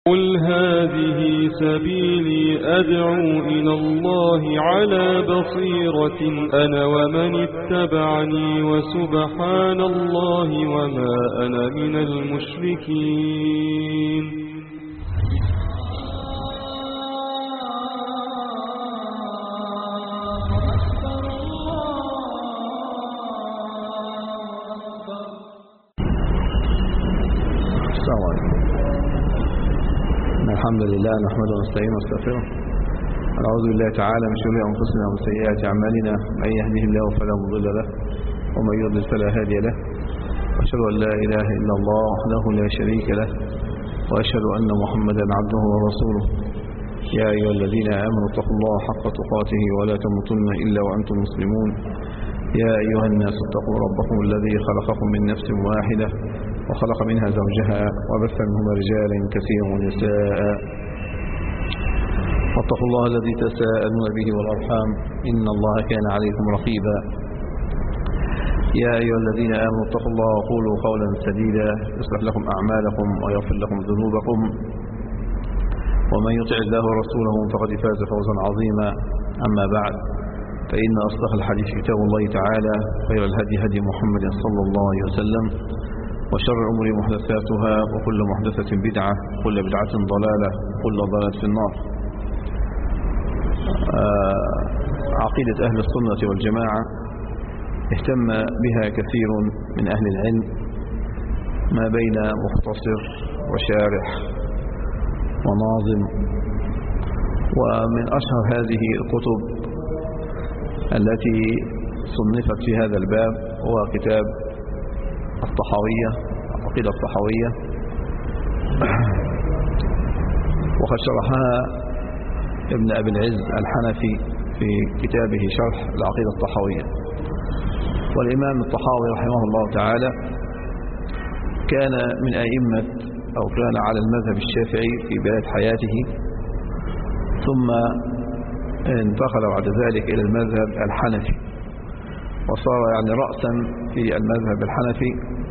قل هذه سبيلي أدعو إلى الله على بصيرة أنا ومن اتبعني وسبحان الله وما أنا من المشركين. الحمد لله نحمده ونستعينه ونستغفره ونعوذ بالله تعالى من شرور انفسنا ومن سيئات اعمالنا من يهده الله فلا مضل له ومن يضلل فلا هادي له واشهد ان لا اله الا الله وحده لا شريك له واشهد ان محمدا عبده ورسوله. يا ايها الذين امنوا اتقوا الله حق تقاته ولا تموتن الا وانتم مسلمون. يا ايها الناس اتقوا ربكم الذي خلقكم من نفس واحده وخلق منها زوجها وبث منهما رجالا كثيرا ونساء واتقوا الله الذي تساءلون به والأرحام إن الله كان عليكم رقيبا. يا أيها الذين آمنوا اتقوا الله وقولوا قولا سديدا يصلح لكم أعمالكم ويغفر لكم ذنوبكم ومن يطع الله ورسوله فقد فاز فوزا عظيما. أما بعد فإن أصدق الحديث كتاب الله تعالى خير الهدي هدي محمد صلى الله عليه وسلم وشر الأمور محدثاتها وكل محدثة بدعة وكل بدعة ضلالة وكل ضلالة في النار. عقيدة أهل السنة والجماعة اهتم بها كثير من أهل العلم ما بين مختصر وشارح وناظم. ومن أشهر هذه الكتب التي صنفت في هذا الباب هو كتاب الطحاوية، العقيدة الطحاوية، وقد شرحها ابن أبي العز الحنفي في كتابه شرح العقيدة الطحاوية. والإمام الطحاوي رحمه الله تعالى كان من أئمة أو كان على المذهب الشافعي في بداية حياته، ثم انتقل بعد ذلك إلى المذهب الحنفي وصار يعني رأسا في المذهب الحنفي.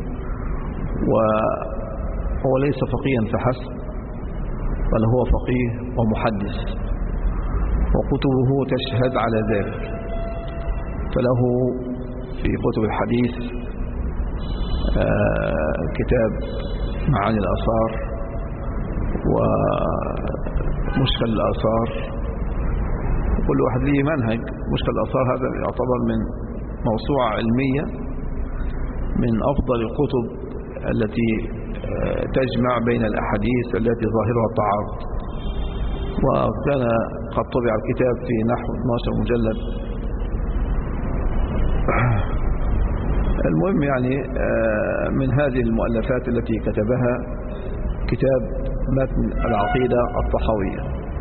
وهو ليس فقيها فحسب بل هو فقيه ومحدث وكتبه تشهد على ذلك. فله في كتب الحديث كتاب معاني الآثار ومشكل الآثار، كل واحد له منهج. مشكل الآثار هذا يعتبر من موسوعة علمية من أفضل الكتب التي تجمع بين الأحاديث التي ظاهرها التعارض، وكان قد طبع الكتاب في نحو 12 مجلد. المهم يعني من هذه المؤلفات التي كتبها كتاب متن العقيدة الطحاوية.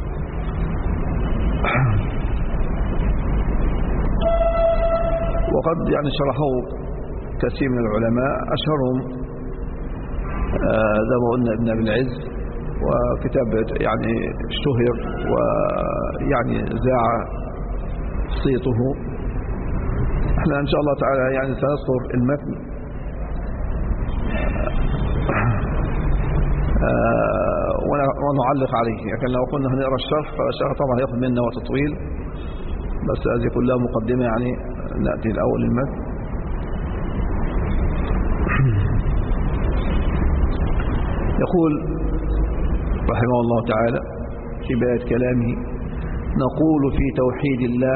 وقد يعني شرحه كثير من العلماء، أشهرهم زي ما قلنا ابن أبي العز، وكتاب يعني اشتهر ويعني ذاع صيته. احنا ان شاء الله تعالى يعني سنذكر المتن ونعلق عليه، لكن لو كنا هنقرا الشرح فالشرح طبعا هياخد منا وقت طويل، بس هذه كلها مقدمة يعني نأتي الأول المتن. يقول رحمه الله تعالى في بداية كلامه: نقول في توحيد الله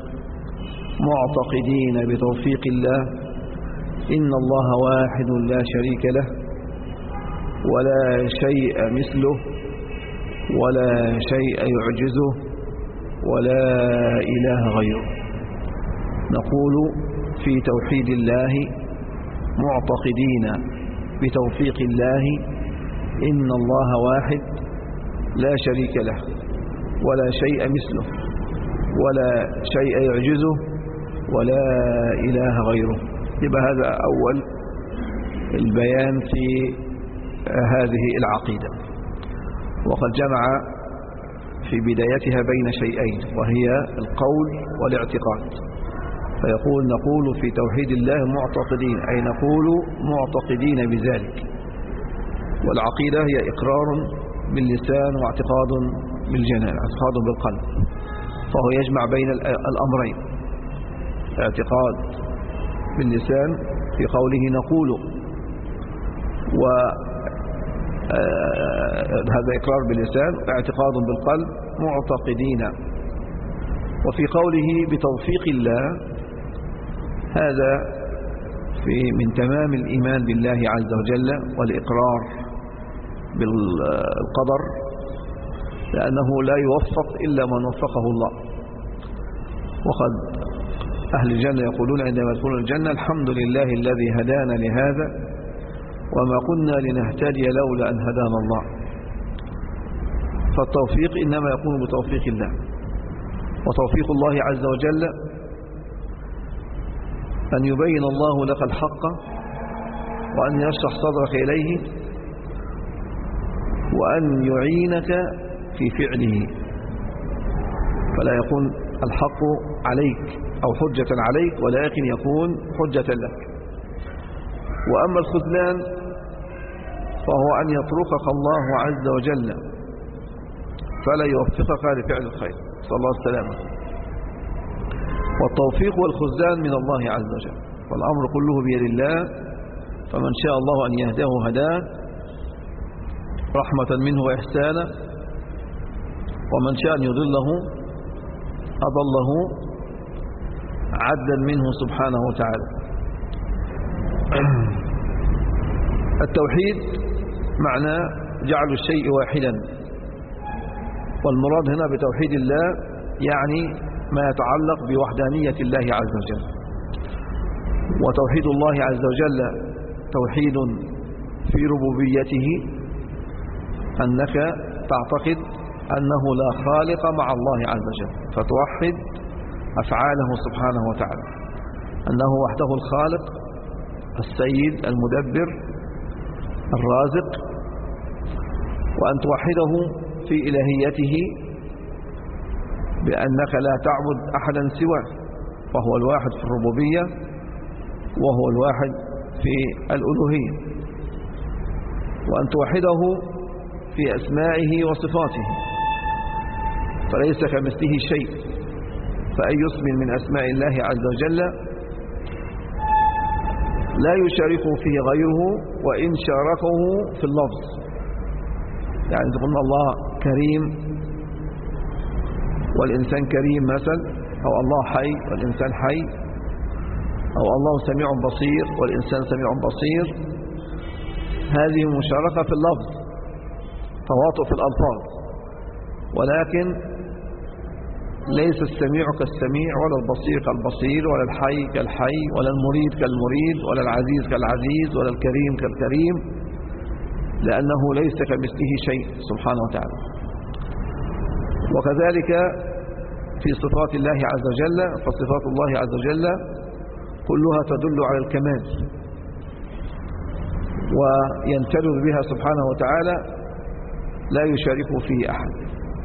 معتقدين بتوفيق الله إن الله واحد لا شريك له ولا شيء مثله ولا شيء يعجزه ولا إله غيره. نقول في توحيد الله معتقدين بتوفيق الله إن الله واحد لا شريك له ولا شيء مثله ولا شيء يعجزه ولا إله غيره. يبقى هذا أول البيان في هذه العقيدة. وقد جمع في بدايتها بين شيئين وهي القول والاعتقاد، فيقول نقول في توحيد الله معتقدين، أي نقول معتقدين بذلك. والعقيدة هي إقرار باللسان واعتقاد بالجنان، اعتقاد بالقلب، فهو يجمع بين الأمرين، اعتقاد باللسان في قوله نقول، وهذا إقرار باللسان، اعتقاد بالقلب معتقدين. وفي قوله بتوفيق الله، هذا من تمام الإيمان بالله عز وجل والإقرار بالقدر، لأنه لا يوفق إلا من وفقه الله. وقد أهل الجنة يقولون عندما يدخلون الجنة: الحمد لله الذي هدانا لهذا وما كنا لنهتدي لولا أن هدانا الله. فالتوفيق إنما يكون بتوفيق الله، وتوفيق الله عز وجل أن يبين الله لك الحق وأن يشرح صدرك إليه وأن يعينك في فعله، فلا يكون الحق عليك أو حجة عليك، ولكن يكون حجة لك. وأما الخذلان فهو أن يتركك الله عز وجل فلا يوفقك لفعل الخير، صلى الله عليه وسلم. والتوفيق والخذلان من الله عز وجل، والأمر كله بيد الله، فمن شاء الله أن يهداه هداه رحمة منه وإحسانا، ومن شاء أن يضله أضله عدلا منه سبحانه وتعالى. التوحيد معنى جعل الشيء واحدا، والمراد هنا بتوحيد الله يعني ما يتعلق بوحدانية الله عز وجل. وتوحيد الله عز وجل توحيد في ربوبيته، أنك تعتقد أنه لا خالق مع الله عز وجل، فتوحد أفعاله سبحانه وتعالى، أنه وحده الخالق السيد المدبر الرازق، وأن توحده في إلهيته بأنك لا تعبد أحدا سواه، فهو الواحد في الربوبية وهو الواحد في الألوهية، وأن توحده في أسمائه وصفاته، فليس كمثله شيء، فأي اسم من أسماء الله عز وجل لا يشاركه فيه غيره، وإن شاركه في اللفظ. يعني تقول الله كريم والإنسان كريم مثلا، أو الله حي والإنسان حي، أو الله سميع بصير والإنسان سميع بصير، هذه مشاركة في اللفظ، تواطؤ في الألفاظ، ولكن ليس السميع كالسميع، ولا البصير كالبصير، ولا الحي كالحي، ولا المريد كالمريد، ولا العزيز كالعزيز، ولا الكريم كالكريم، لأنه ليس كمثله شيء سبحانه وتعالى. وكذلك في صفات الله عز وجل، فصفات الله عز وجل كلها تدل على الكمال، وينفرد بها سبحانه وتعالى، لا يشاركه فيه أحد.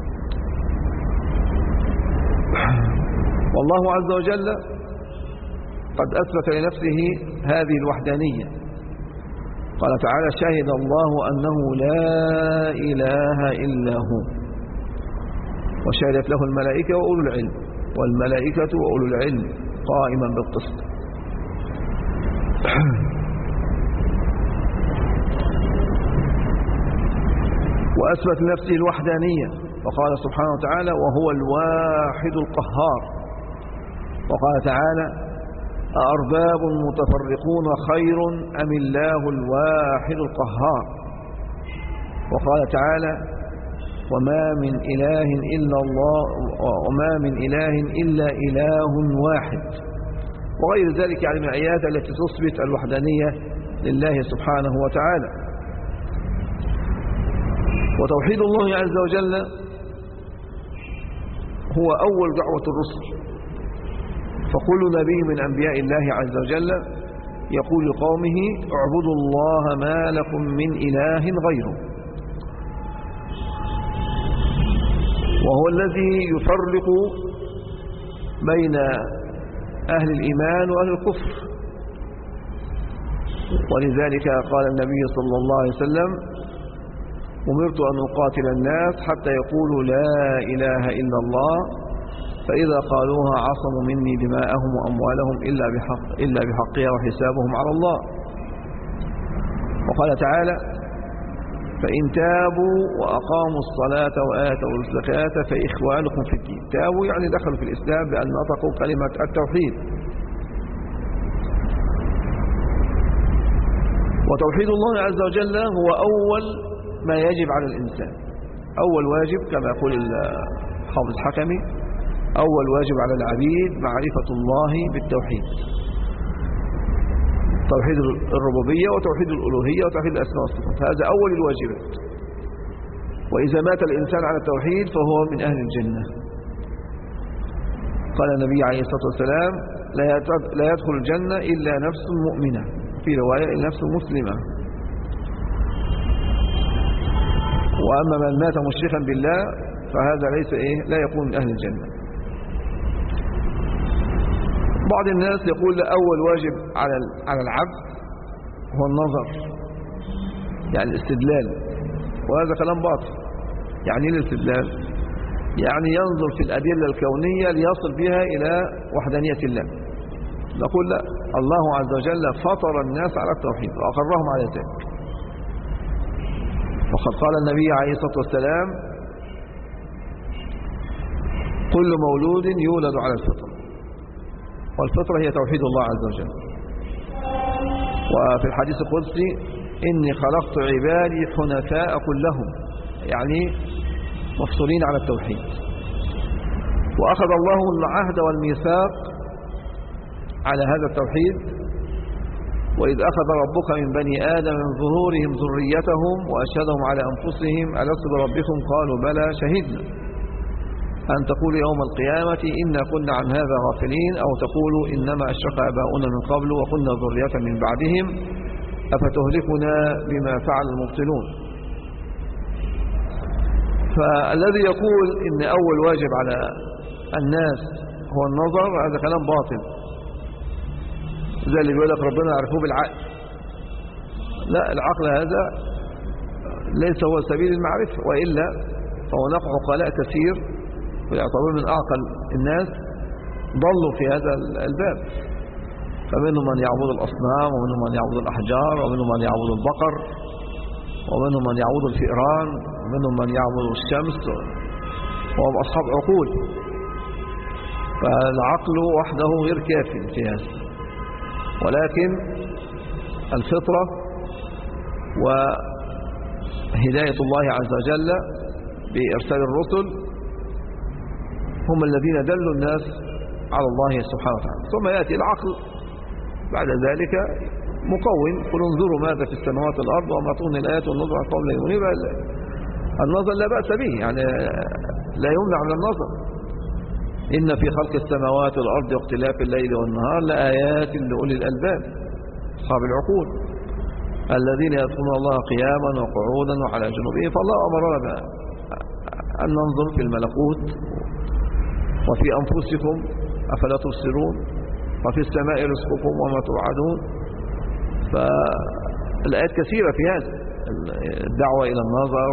والله عز وجل قد أثبت لنفسه هذه الوحدانية، قال تعالى: شهد الله أنه لا إله إلا هو، وشهدت له الملائكة وأولو العلم، والملائكة وأولو العلم قائما بالقسط. وأثبت لنفسه الوحدانية، وقال سبحانه وتعالى: وهو الواحد القهار. وقال تعالى: أأرباب متفرقون خير أم الله الواحد القهار. وقال تعالى: وما من إله إلا الله، وما من إله إلا إله واحد، وغير ذلك يعني من الآيات التي تثبت الوحدانية لله سبحانه وتعالى. وتوحيد الله عز وجل هو أول دعوة الرسل، فكل نبي من أنبياء الله عز وجل يقول لقومه: اعبدوا الله ما لكم من إله غيره، وهو الذي يفرق بين أهل الإيمان وأهل الكفر. ولذلك قال النبي صلى الله عليه وسلم: أمرت أن أقاتل الناس حتى يقولوا لا إله إلا الله فإذا قالوها عصموا مني دماءهم وأموالهم إلا بحقها وحسابهم على الله. وقال تعالى فإن تابوا وأقاموا الصلاة وآتوا الزكاة فإخوانكم في الدين. تابوا يعني دخلوا في الإسلام بأن نطقوا كلمة التوحيد. وتوحيد الله عز وجل هو أول ما يجب على الإنسان، أول واجب كما يقول الحافظ الحكمي، أول واجب على العبيد معرفة الله بالتوحيد، توحيد الربوبية وتوحيد الألوهية وتوحيد الأسماء والصفات، هذا أول الواجبات. وإذا مات الإنسان على التوحيد فهو من أهل الجنة. قال النبي عليه الصلاة والسلام لا يدخل الجنة إلا نفس مؤمنة، في رواية إلا نفس مسلمة. وأما من مات مشركا بالله فهذا ليس لا يكون من أهل الجنة. بعض الناس يقول أول واجب على العبد هو النظر، يعني الاستدلال، وهذا كلام باطل. يعني ايه الاستدلال؟ يعني ينظر في الأدلة الكونية ليصل بها إلى وحدانية الله. نقول لا، الله عز وجل فطر الناس على التوحيد وأقرهم على ذلك. وقد قال النبي عليه الصلاة والسلام كل مولود يولد على الفطرة، والفطرة هي توحيد الله عز وجل. وفي الحديث القدسي إني خلقت عبادي حنفاء كلهم، يعني مفطورين على التوحيد. وأخذ الله العهد والميثاق على هذا التوحيد وإذ أخذ ربك من بني آدم من ظهورهم ذريتهم وأشهدهم على أنفسهم ألست بربكم قالوا بلى شهدنا أن تقولوا يوم القيامة إنا كنا عن هذا غافلين أو تقولوا إنما أشرك آباؤنا من قبل وكنا ذرية من بعدهم أفتهلكنا بما فعل المبطلون. فالذي يقول إن أول واجب على الناس هو النظر هذا كلام باطل، زي اللي بيقول لك ربنا يعرفوه بالعقل. لا، العقل هذا ليس هو سبيل المعرفة، وإلا فهناك عقلاء كثير ويعتبرون من أعقل الناس ضلوا في هذا الباب. فمنهم من يعبد الأصنام، ومنهم من يعبد الأحجار، ومنهم من يعبد البقر، ومنهم من يعبد الفئران، ومنهم من يعبد الشمس، وهم أصحاب عقول. فالعقل وحده غير كاف في هذا، ولكن الفطرة وهداية الله عز وجل بإرسال الرسل هم الذين دلوا الناس على الله سبحانه وتعالى. ثم يأتي العقل بعد ذلك مقوم، قل انظروا ماذا في السماوات والأرض وما تغني الآيات والنظر عن قوم لا يؤمنون. النظر لا بأس به، يعني لا يمنع من النظر. إن في خلق السماوات والأرض واختلاف الليل والنهار لآيات لأولي الألباب أصحاب العقول الذين يذكرون الله قياما وقعودا وعلى جنوبهم. فالله أمرنا أن ننظر في الملكوت وفي أنفسكم أفلا تبصرون وفي السماء رزقكم وما توعدون. فالآيات كثيرة في هذا، الدعوة إلى النظر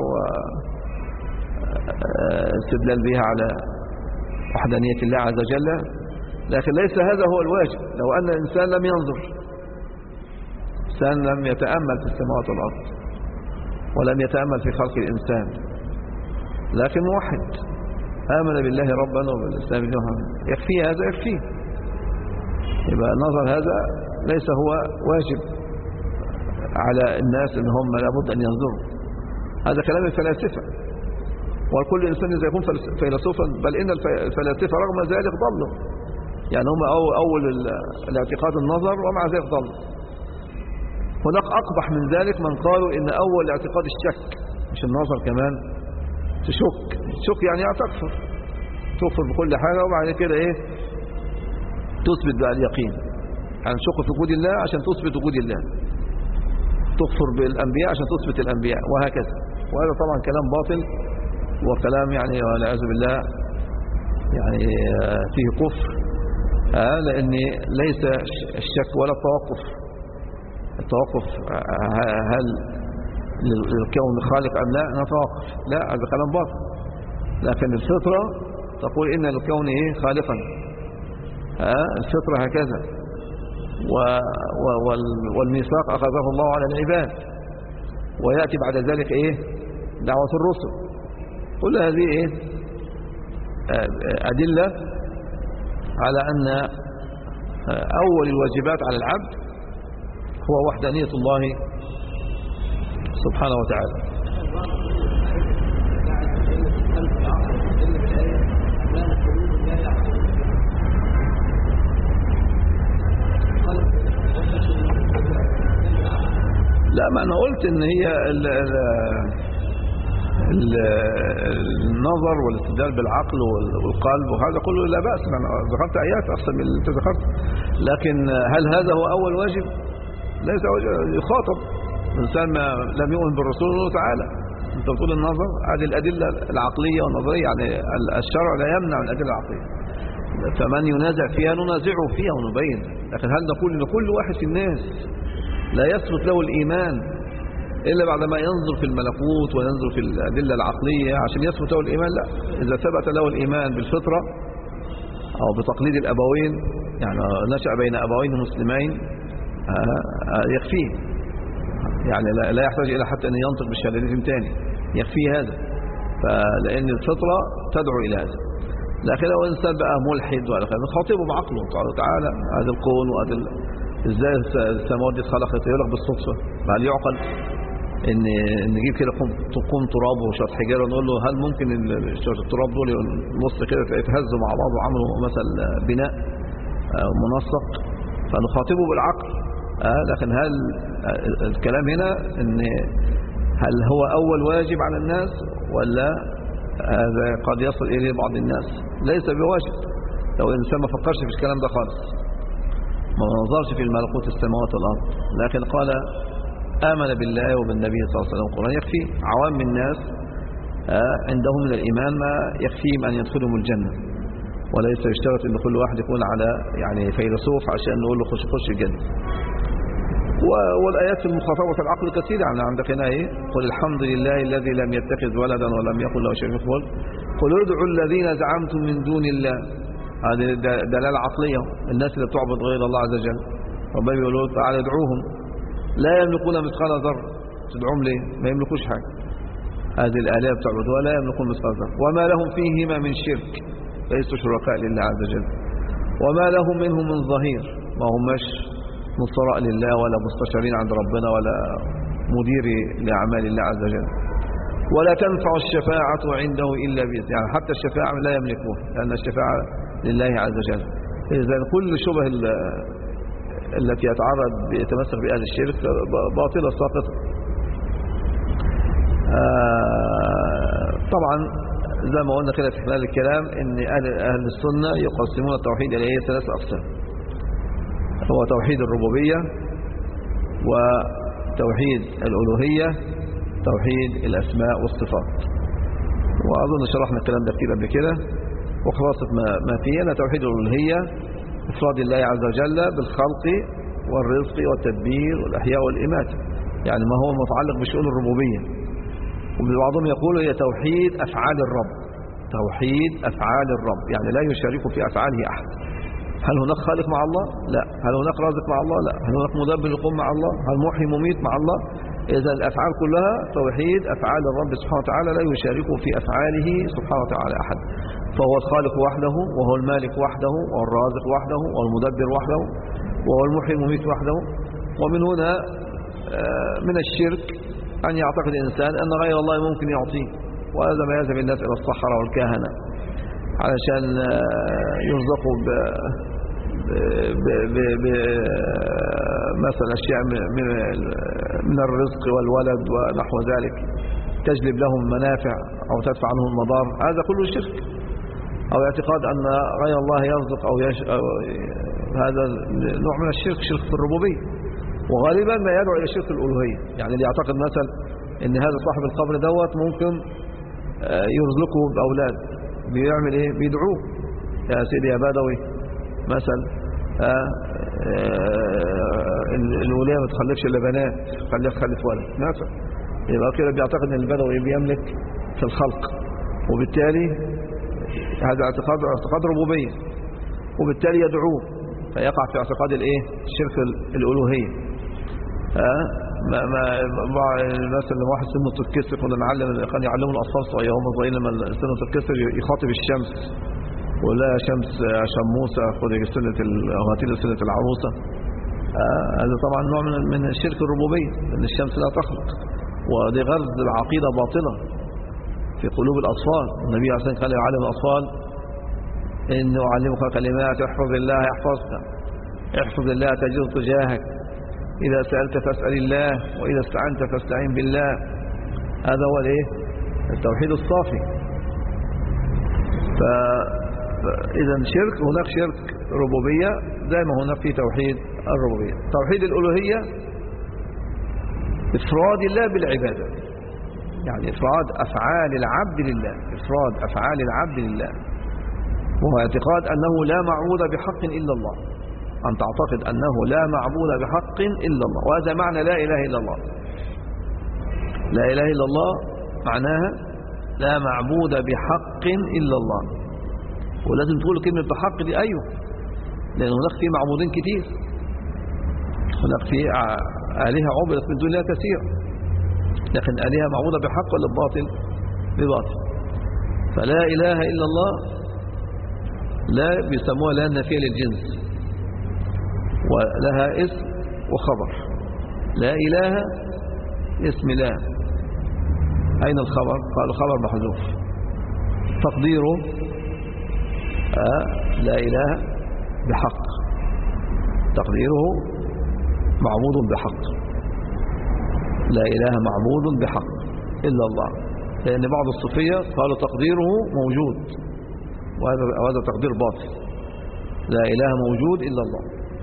واستدلال بها على وحدانية الله عز وجل. لكن ليس هذا هو الواجب. لو أن الإنسان لم ينظر، إنسان لم يتأمل في السماوات والأرض ولم يتأمل في خلق الإنسان، لكن موحد آمن بالله ربا وبالإسلام دينا، يكفيه هذا، يكفيه. يبقى النظر هذا ليس هو واجب على الناس إن هم لابد أن ينظروا. هذا كلام الفلاسفة، وكل إنسان إذا يكون فيلسوفا، بل إن الفلاسفة رغم ذلك ضلوا. يعني هم أول الاعتقاد النظر ومع ذلك ضلوا. هناك أقبح من ذلك من قالوا إن أول اعتقاد الشك، مش النظر كمان، تشك يعني تكفر بكل حاجة، وبعد كده تثبت بقى اليقين. يعني تشك في وجود الله عشان تثبت وجود الله، تكفر بالأنبياء عشان تثبت الأنبياء، وهكذا. وهذا طبعا كلام باطل وكلام يعني والعياذ بالله يعني فيه كفر، لأن ليس الشك ولا التوقف هل للكون خالق أم لا نتوقف، لا هذا كلام باطل. لكن الفطرة تقول إن للكون خالقا، الفطرة هكذا. والميثاق أخذه الله على العباد، ويأتي بعد ذلك دعوة الرسل. كل هذه أدلة على أن أول الواجبات على العبد هو وحدانية الله سبحانه وتعالى. لا، ما أنا قلت إن هي النظر والاستدلال بالعقل والقلب وهذا كله لا بأس. أنا ذكرت آيات أحسن من اللي ذكرت، لكن هل هذا هو أول واجب؟ ليس يخاطب الإنسان ما لم يؤمن بالرسول تعالى. أنت بتقول النظر، هذه الأدلة العقلية والنظرية، يعني الشرع لا يمنع الأدلة العقلية، فمن ينازع فيها ننازعه فيها ونبين. لكن هل نقول إن كل واحد في الناس لا يثبت له الإيمان إلا بعدما ينظر في الملكوت وينظر في الأدلة العقلية عشان يثبت له الإيمان؟ لا، إذا ثبت له الإيمان بالفطرة أو بتقليد الأبوين، يعني نشأ بين أبوين مسلمين، يكفيه، يعني لا يحتاج إلى حتى أن ينطق بالشهادتين تاني، يكفيه هذا. فلأن الفطرة تدعو إلى هذا. لكن لو إنسان بقى ملحد ولا خير نخاطبه بعقله، قال تعالى هذا الكون وهذا ازاي السماوات دي اتخلقت، يقول لك بالصدفة. هل يعقل ان نجيب كده قوم تراب وشويه حجاره ونقول له هل ممكن شويه التراب دول نص كده يتهزوا مع بعض وعملوا مثلا بناء منسق؟ فنخاطبه بالعقل. لكن هل الكلام هنا ان هل هو اول واجب على الناس، ولا هذا قد يصل اليه بعض الناس؟ ليس بواجب لو الانسان ما فكرش في الكلام ده خالص، ما نظرش في الملكوت السماوات والارض، لكن قال آمن بالله وبالنبي صلى الله عليه وسلم. القرآن يكفي. عوام الناس عندهم من الإيمان ما يكفيهم أن يدخلهم الجنة، وليس يشترط أن كل واحد يكون على يعني فيلسوف عشان نقول له خش الجنة. والآيات المخاطبة العقل كثيرة. يعني عندك هنا قل الحمد لله الذي لم يتخذ ولدا ولم يكن له شريك في الملك، قل ادعوا الذين زعمتم من دون الله. هذه دلالة عقلية. الناس اللي بتعبد غير الله عز وجل ربنا يقولوا تعالى ادعوهم، لا يملكون مثقال ذرة. تدعوهم ليه؟ ما يملكوش حاجة. هذه الآلهة بتعبدوها لا يملكون مثقال ذرة، وما لهم فيهما من شرك، ليسوا شركاء لله عز وجل، وما لهم منهم من ظهير، ما هماش نصراء لله ولا مستشارين عند ربنا ولا مدير لأعمال الله عز وجل. ولا تنفع الشفاعة عنده إلا بإذنه، يعني حتى الشفاعة لا يملكوها، لأن الشفاعة لله عز وجل. إذا كل شبه التي يتمسك بأهل الشرك باطلة ساقطة. طبعا زي ما قلنا كده في خلال الكلام ان أهل السنة يقسمون التوحيد إلى 3 أقسام. هو توحيد الربوبية، وتوحيد الألوهية، توحيد الأسماء والصفات. وأظن شرحنا الكلام ده كتير قبل كده. وخلاصة ما فيه أن توحيد الألوهية إفراد الله عز وجل بالخلق والرزق والتدبير والأحياء والإماتة، يعني ما هو متعلق بشؤون الربوبية. وبعضهم يقول هي توحيد أفعال الرب، توحيد أفعال الرب، يعني لا يشارك في أفعاله أحد. هل هناك خالق مع الله؟ لا. هل هناك رازق مع الله؟ لا. هل هناك مدبر يقوم مع الله؟ هل محيي مميت مع الله؟ إذا الأفعال كلها توحيد أفعال الرب سبحانه وتعالى، لا يشارك في أفعاله سبحانه وتعالى أحد. فهو الخالق وحده، وهو المالك وحده، وهو الرازق وحده، وهو المدبر وحده، وهو المحيي المميت وحده. ومن هنا من الشرك أن يعتقد الإنسان أن غير الله ممكن يعطيه، وهذا ما يذهب الناس إلى الصحراء والكهنة علشان يرزقوا مثلا أشياء من الرزق والولد ونحو ذلك، تجلب لهم منافع أو تدفع عنهم المضار. هذا كله شرك، أو اعتقاد أن غير الله يرزق أو هذا نوع من الشرك، شرك في الربوبية. وغالبا ما يدعو إلى شرك الألوهية، يعني اللي يعتقد مثلا أن هذا صاحب القبر دوت ممكن يرزقه بأولاد، بيعمل إيه؟ بيدعوه يا سيدي يا بدوي مثلا، الولية ما تخلفش إلا بنات، خليها تخلف ولد مثلا، يبقى كده بيعتقد ان البدوي بيملك في الخلق، وبالتالي هذا اعتقاد ربوبية، وبالتالي يدعوه فيقع في اعتقاد الايه؟ الشرك الالوهية. مثلا لما واحد سنه تتكسر، كان يعلموا الاطفال صغيرين لما سنه تتكسر يخاطب الشمس ولا شمس شموسه خذي سنه العروسه. هذا طبعا نوع من الشرك الربوبيه، لان الشمس لا تخلق، ودي غرز العقيده باطله في قلوب الاطفال. النبي عليه الصلاه والسلام قال يعلم الاطفال انه يعلمك كلمات احفظ الله يحفظك، احفظ الله تجد تجاهك، إذا سألت فاسأل الله، وإذا استعنت فاستعين بالله. هذا هو الايه؟ التوحيد الصافي. فإذا شرك، هناك شرك ربوبية زي ما هناك في توحيد الربوبية. توحيد الألوهية إفراد الله بالعبادة، يعني إفراد أفعال العبد لله، إفراد أفعال العبد لله، وهو اعتقاد أنه لا معبود بحق إلا الله، أن تعتقد أنه لا معبود بحق إلا الله. وهذا معنى لا إله إلا الله. لا إله إلا الله معناها لا معبود بحق إلا الله. ولازم تقول كلمة بحق دي أيوه، لأن هناك في معبودين كتير، هناك في آلهة عبدت من دون الله كثير، لكن آلهة معبودة بحق ولا بباطل؟ بباطل. فلا إله إلا الله لا بيسموها لا النافية للجنس، ولها اسم وخبر. لا إله اسم لا، أين الخبر؟ قالوا خبر محذوف، تقديره لا إله بحق، تقديره معبود بحق، لا إله معبود بحق إلا الله. لأن بعض الصوفية قالوا تقديره موجود، وهذا تقدير باطل. لا إله موجود إلا الله.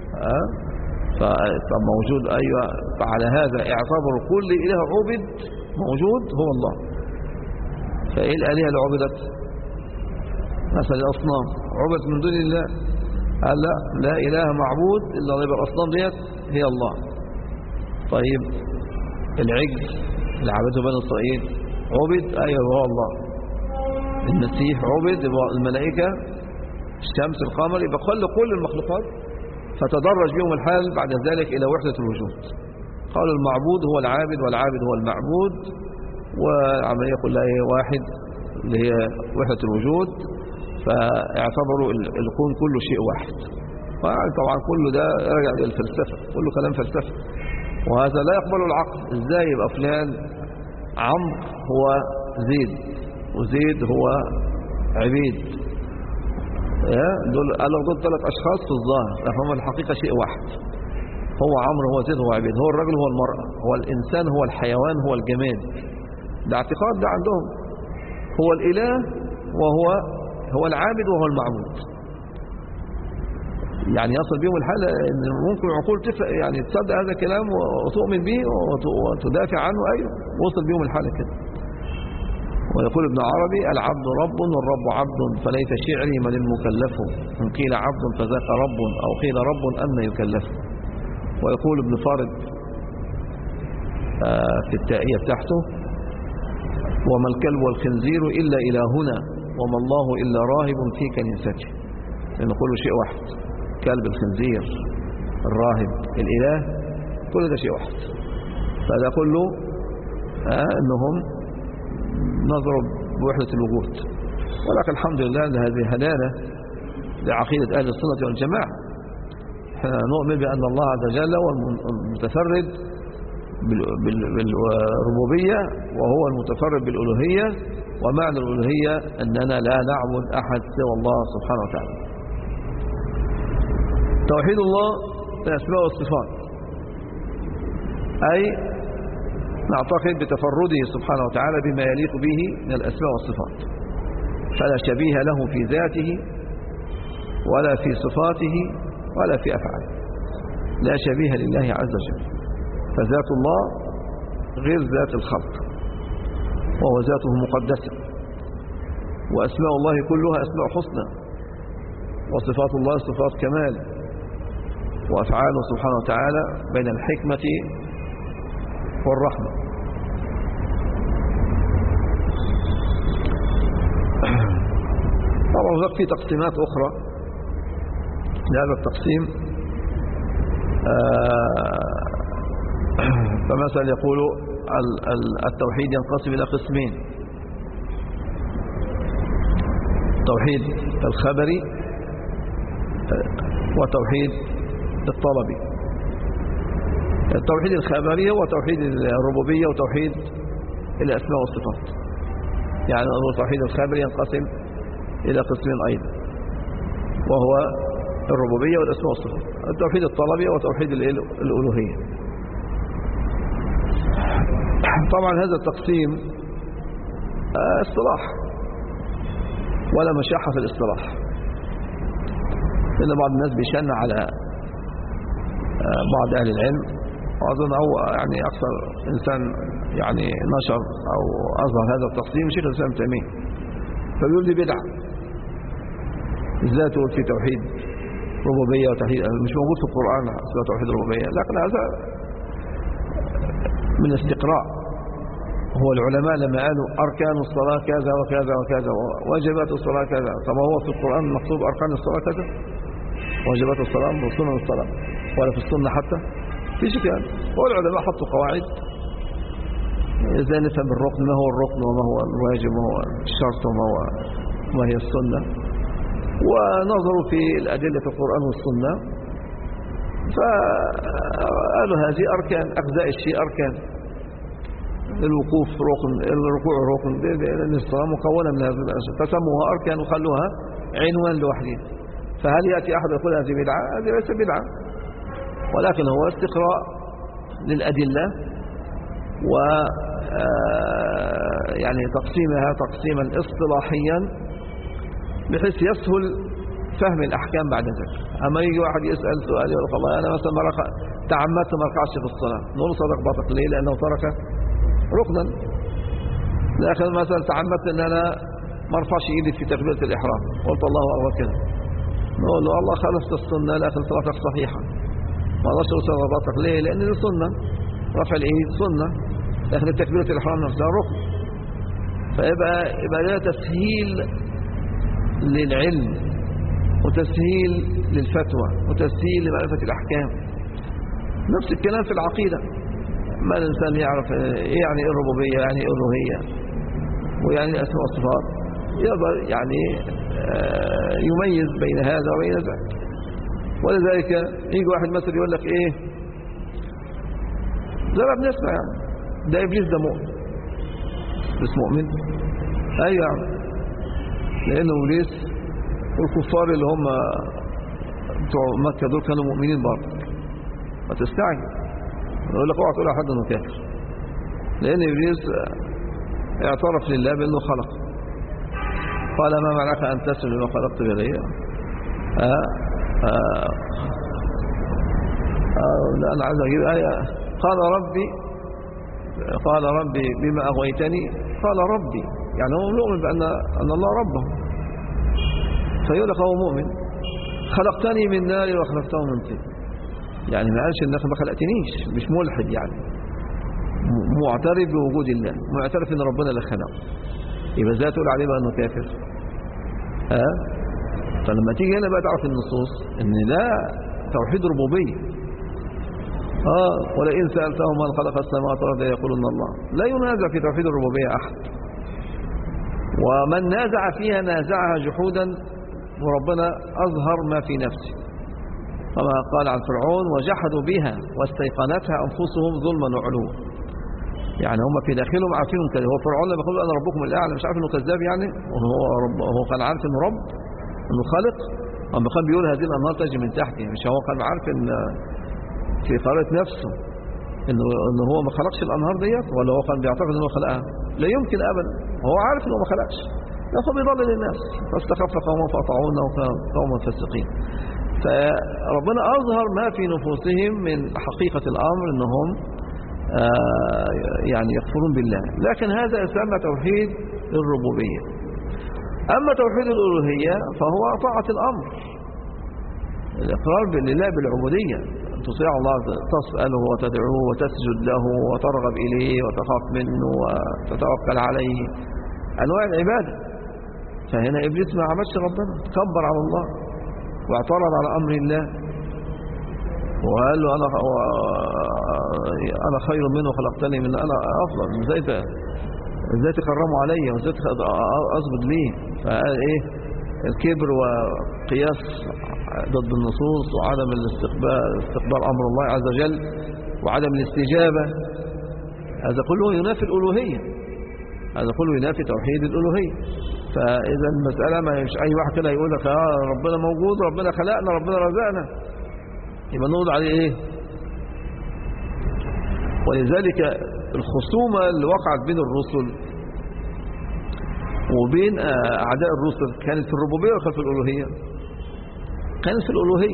طب موجود أيوة، فعلى هذا اعتبر كل إله عبد موجود هو الله. فإيه الآلهة اللي عبدت؟ مثلا الأصنام عبدت من دون الله، قال لا إله معبود إلا الله، يبقى الأصنام ديت هي الله. طيب العجل اللي عبده بني إسرائيل عبد، أيوة هو الله. المسيح عبد، يبقى الملائكة، الشمس، القمر، يبقى كل المخلوقات. فتدرج بهم الحال بعد ذلك إلى وحدة الوجود. قالوا المعبود هو العابد، والعابد هو المعبود، والعملية كلها هي واحد اللي هي وحدة الوجود. فاعتبروا الكون كله شيء واحد. طبعا كله ده رجع إلى الفلسفة، كله كلام فلسفة، وهذا لا يقبله العقل. ازاي يبقى فلان عمرو هو زيد، وزيد هو عبيد؟ دول ثلاث أشخاص في الظاهر، لكن الحقيقة شيء واحد. هو عمرو هو زيد هو عبيد، هو الرجل هو المرأة، هو الإنسان هو الحيوان هو الجماد. ده اعتقاد ده عندهم. هو الإله وهو العابد وهو المعبود. يعني يصل بهم الحالة ان ممكن العقول يعني تصدق هذا الكلام وتؤمن به وتدافع عنه. أيوه، وصل بهم الحالة كده. ويقول ابن عربي العبد رب والرب عبد، فليت شعري من المكلف، إن قيل عبد فذاك رب، أو قيل رب أن يكلف. ويقول ابن فارد في التائية بتاعته وما الكلب والخنزير إلا إلهنا، وما الله إلا راهب في كنيسته. لأن كله شيء واحد، كلب، الخنزير، الراهب، الإله، كل ده شيء واحد. فهذا كله أنهم نظروا بوحدة الوجود. ولكن الحمد لله هذه هدانا لعقيدة أهل السنة والجماعة. احنا نؤمن بأن الله عز وجل هو المتفرد بالربوبية، وهو المتفرد بالألوهية. ومعنى الألوهية أننا لا نعبد أحد سوى الله سبحانه وتعالى. توحيد الله في الأسماء والصفات، أي نعتقد بتفرده سبحانه وتعالى بما يليق به من الأسماء والصفات، فلا شبيه له في ذاته ولا في صفاته ولا في أفعاله. لا شبيه لله عز وجل. فذات الله غير ذات الخلق، وهو ذاته مقدسة. وأسماء الله كلها أسماء حسنى، وصفات الله صفات كمال، وأفعاله سبحانه وتعالى بين الحكمة والرحمة. طبعا هناك في تقسيمات أخرى لهذا التقسيم. فمثلا يقول التوحيد ينقسم إلى قسمين: توحيد الخبري وتوحيد الطلبي. التوحيد الخبري هو توحيد الربوبية وتوحيد الأسماء والصفات. يعني التوحيد الخبري ينقسم إلى قسمين أيضا، وهو الربوبية والأسماء والصفات. التوحيد الطلبي وتوحيد الألوهية. طبعا هذا التقسيم اصطلاح ولا مشاحة في الاصطلاح، لأن بعض الناس بيشن على بعض أهل العلم، وأظن هو يعني أكثر إنسان يعني نشر أو أظهر هذا التقسيم شيخ الإسلام تيمية، فبيقول دي بدعة. إزاي تقول في توحيد ربوبية وتوحيد مش موجود في القرآن اسمه توحيد الربوبية؟ لكن هذا من استقراء. هو العلماء لما قالوا أركان الصلاة كذا وكذا وكذا وواجبات الصلاة كذا، طب هو في القرآن مكتوب أركان الصلاة كذا، واجبات الصلاة وسنن الصلاة، ولا في السنة حتى فيش كان. هو العلماء حطوا قواعد ازاي نفهم الركن، ما هو الركن وما هو الواجب وما هو الشرط وما هي السنة، ونظروا في الأدلة في القرآن والسنة فقالوا هذه أركان، أجزاء الشيء أركان. الوقوف ركن، الركوع ركن، لأن الصلاة مكونة من هذه الأشياء، فسموها أركان وخلوها عنوان لوحدها. فهل يأتي أحد يقول هذه بدعة؟ هذه ليس بدعة، ولكن هو استقراء للأدلة و يعني تقسيمها تقسيما اصطلاحيا بحيث يسهل فهم الأحكام بعد ذلك. أما يجي واحد يسأل سؤال يقول والله أنا مثلا تعمدت ما ركعتش في الصلاة، نقول صدق باطق. ليه؟ لأنه ترك ركنا. لكن مثلا تعمدت أن أنا ما ارفعش إيدي في تكبيرة الإحرام، قلت الله أكبر كده، نقول له الله خلصت السنة لكن صلاتك صحيحة. ما اقدرش اقول صدق باطق. ليه؟ لأن دي سنة، رفع الإيد سنة، لكن تكبيرة الإحرام نفسها ركن. فيبقى ده تسهيل للعلم وتسهيل للفتوى وتسهيل لمعرفة الأحكام. نفس الكلام في العقيدة، ما الإنسان يعرف إيه يعني إيه الربوبية، يعني إيه الألوهية، ويعني الأسماء والصفات، يقدر يعني يميز بين هذا وبين ذاك. ولذلك يجي واحد مثلا يقول لك إيه، زي ما بنسمع يعني ده إبليس ده مؤمن، بس مؤمن أيوة يعني، لأنه إبليس والكفار اللي هم بتوع مكة دول كانوا مؤمنين برضه. فتستعجب يقول لك اوعى تقول على حد انه كافر، لأن إبليس اعترف لله بأنه خلق، قال ما منعك أن تسجد لما خلقت بيدي؟ لا أنا عايز أجيب آية. قال ربي بما أغويتني، قال ربي يعني هو مؤمن بأن الله ربه، فيقول لك هو مؤمن. خلقتني من نار وخلقته من طين، يعني ما قالش انك ما خلقتنيش، مش ملحد يعني، معترف بوجود الله، معترف ان ربنا اللي خلقه. يبقى ازاي تقول عليه بقى انه كافر؟ فلما تيجي هنا بقى تعرف النصوص ان ده توحيد ربوبيه. ولئن سألتهم من خلق السماوات والارض يقولون الله. لا ينازع في توحيد الربوبيه احد، ومن نازع فيها نازعها جحودا، وربنا أظهر ما في نفسه كما قال عن فرعون وجحدوا بها واستيقنتها أنفسهم ظلما وعلوا. يعني هم في داخلهم عارفين كده. هو فرعون لما يقول أنا ربكم الأعلى مش عارف إنه كذاب يعني، وهو كان عارف إنه رب، إنه خالق. أما كان بيقول هذه الأنهار تجري من تحته، مش هو كان عارف إن في قرارة نفسه إنه هو ما خلقش الأنهار ديت، ولا هو كان بيعتقد إنه خلقها؟ لا يمكن أبدا، هو عارف إنه ما خلقش، لكن بيضلل الناس. فاستخف قوما فأطاعوه قوما فاسقين. فربنا أظهر ما في نفوسهم من حقيقة الأمر إنهم يعني يكفرون بالله، لكن هذا يسمى توحيد الربوبية. أما توحيد الألوهية فهو طاعة الأمر، الإقرار لله بالعبودية، تطيع الله، تسأله وتدعوه وتسجد له وترغب إليه وتخاف منه وتتوكل عليه، أنواع العبادة. فهنا إبليس ما عملش ربنا، تكبر على الله واعترض على أمر الله وقال له أنا خير منه خلقتني من أنا أفضل، ازاي تكرموا علي وازاي أصبد ليه؟ فقال إيه؟ الكبر وقياس ضد النصوص وعدم استقبال أمر الله عز وجل وعدم الاستجابة، هذا كله ينافي الألوهية، هذا كله ينافي توحيد الألوهية. فإذا المسألة ما مش أي واحد كده يقول لك ربنا موجود، ربنا خلقنا، ربنا رزقنا، يبقى نقول عليه إيه؟ ولذلك الخصومة اللي وقعت بين الرسل وبين أعداء الرسل كانت في الربوبية ولا في الألوهية؟ كانت في الألوهية،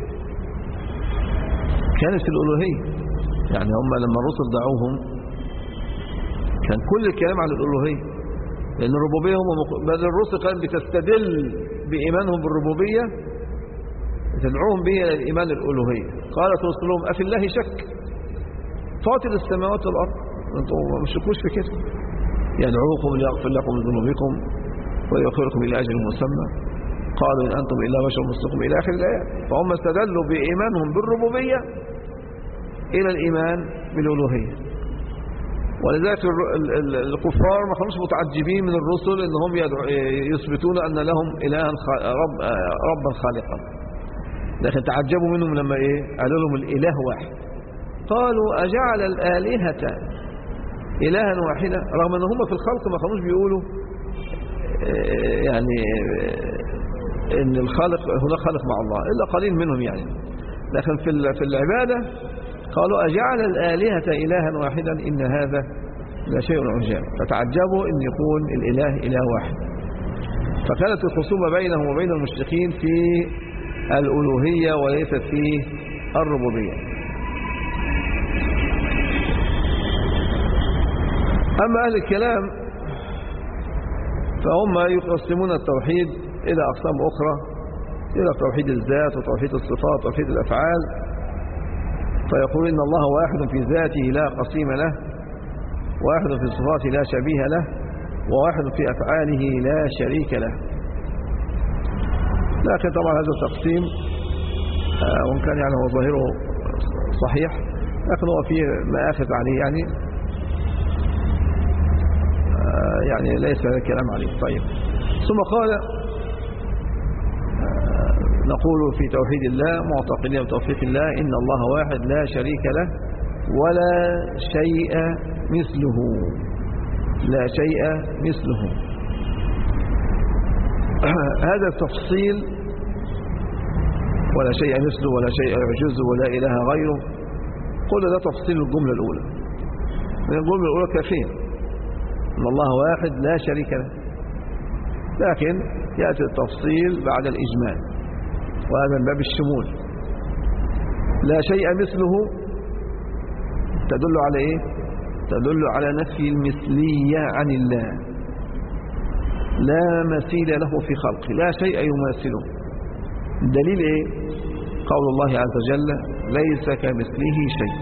كانت في الألوهية. يعني هم لما الرسل دعوهم كان كل الكلام عن الألوهية، لأن الربوبية هم بل الرسل كانت بتستدل بإيمانهم بالربوبية تدعوهم به إلى الإيمان الألوهية. قالت رسلهم أفي الله شك فاطر السماوات والأرض، أنتم ما تشكوش في كده، يدعوكم ليغفر لكم ذنوبكم ويؤخركم إلى أجل مسمى قالوا إن أنتم إلا بشر مثلكم إلى آخر الآيات. فهم استدلوا بإيمانهم بالربوبية إلى الإيمان بالألوهية. ولذلك الكفار ما كانوش متعجبين من الرسل أنهم يثبتون أن لهم إلها ربا خالقا، لكن تعجبوا منهم لما قالوا لهم الإله واحد. قالوا أجعل الآلهة إلها واحدة، رغم أن هم في الخلق ما كانوش بيقولوا يعني إن الخالق هناك خالق مع الله إلا قليل منهم يعني، لكن في العبادة قالوا أجعل الآلهة إلها واحدا إن هذا لا شيء عجاب، فتعجبوا أن يكون الإله إله واحد. فكانت الخصومة بينهم وبين المشركين في الألوهية وليست في الربوبية. أما أهل الكلام فهم يقسمون التوحيد إلى أقسام أخرى، إلى توحيد الذات وتوحيد الصفات وتوحيد الأفعال، فيقول إن الله واحد في ذاته لا قسيم له، واحد في صفاته لا شبيه له، وواحد في أفعاله لا شريك له. لكن طبعا هذا التقسيم وإن كان يعني هو ظاهره صحيح لكن هو فيه مآخذ عليه يعني ليس هذا الكلام عليه. طيب، ثم قال نقول في توحيد الله معتقدين بتوفيق الله إن الله واحد لا شريك له ولا شيء مثله، لا شيء مثله. هذا التفصيل ولا شيء مثله ولا شيء يعجزه ولا إله غيره، قل ده تفصيل الجملة الأولى، الجملة الأولى كافية إن الله واحد لا شريك له، لكن يأتي التفصيل بعد الإجمال، وهذا من باب الشمول. لا شيء مثله تدل على إيه؟ تدل على نفي المثلية عن الله، لا مثيل له في خلقه، لا شيء يماثله. الدليل إيه؟ قول الله عز وجل ليس كمثله شيء.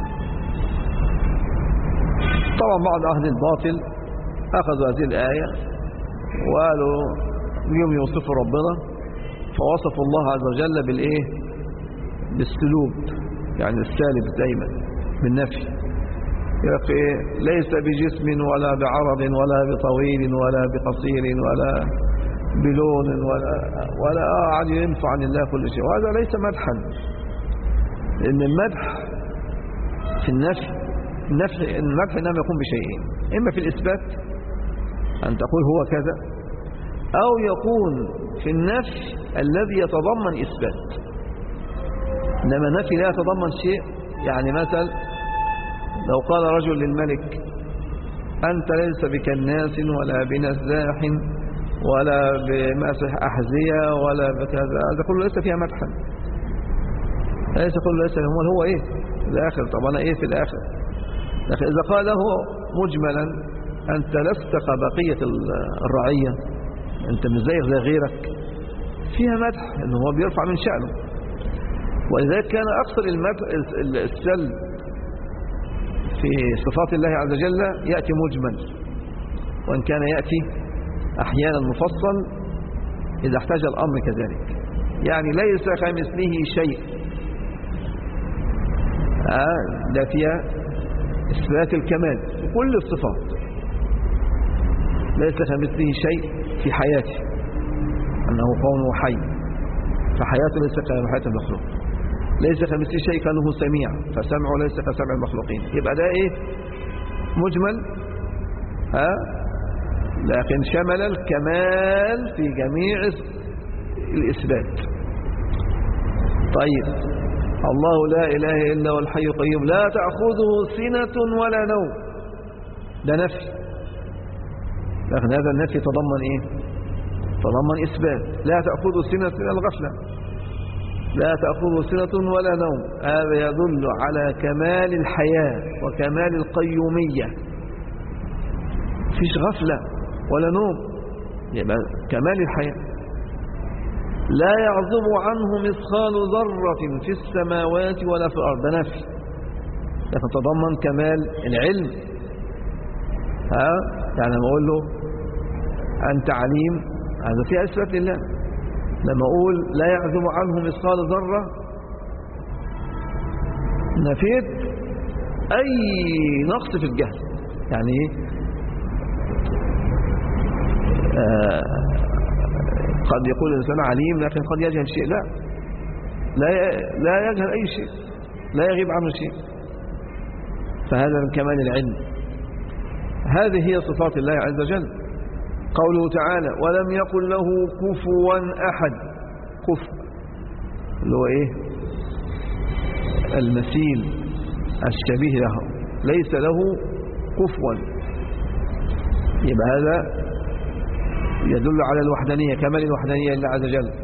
طبعا بعض أهل الباطل أخذوا هذه الآية وقالوا اليوم يوصفوا ربنا فوصفوا الله عز وجل بالإيه؟ بالسلوب، يعني السالب دايما بالنفي. يقول إيه؟ ليس بجسم ولا بعرض ولا بطويل ولا بقصير ولا بلون ولا قاعد ينفع عن الله كل شيء، وهذا ليس مدحا، لأن المدح في المدح إنما يكون بشيئين، إما في الإثبات أن تقول هو كذا، أو يكون في النفي الذي يتضمن إثبات. إنما النفي لا يتضمن شيء، يعني مثلا لو قال رجل للملك أنت ليس بكناس ولا بنزاح ولا بماسح أحذية ولا بكذا، هذا كله ليس فيها مدحا، ليس كله ليس هو إيه في الآخر. طب أنا إيه في الآخر؟ لكن إذا قال له مجملا أنت لست كبقية الرعية، أنت مش زي غيرك، فيها مدح أنه هو بيرفع من شأنه. ولذلك كان أكثر السلب في صفات الله عز وجل يأتي مجمل، وإن كان يأتي أحيانا مفصل إذا احتاج الأمر كذلك. يعني ليس كمثله شيء، ده فيها إثبات الكمال في كل الصفات. ليس كمثله شيء في حياته، أنه كونه حي، فحياته ليس كحياة المخلوق. ليس كمثله شيء كأنه سميع، فسمعه ليس كسمع المخلوقين. يبقى ده إيه؟ مجمل، لكن شمل الكمال في جميع الإثبات. طيب، الله لا إله إلا هو الحي القيوم لا تأخذه سنة ولا نوم، ده نفي، لكن هذا النفي تضمن إيه؟ تضمن إثبات. لا تأخذه سنة من الغفلة، لا تأخذه سنة ولا نوم، هذا يدل على كمال الحياة وكمال القيومية. فيش غفلة ولا نوم، يبقى كمال الحياة. لا يعزب عنه مثقال ذرة في السماوات ولا في الأرض، ده نفي، لكن تضمن كمال العلم. يعني لما أقول له أنت عليم، هذا فيها إثبات لله. لما أقول لا يعزب عنه مثقال ذرة، نفيت أي نقص في الجهل. يعني قد يقول الإنسان عليم لكن قد يجهل شيء، لا يجهل أي شيء، لا يغيب عنه شيء، فهذا من كمال العلم. هذه هي صفات الله عز وجل. قوله تعالى ولم يقل له كفوا أحد، كفو اللي هو إيه؟ المثيل الشبيه له، ليس له كفوا. يبقى هذا يدل على الوحدانية، كمال الوحدانية لله عز وجل.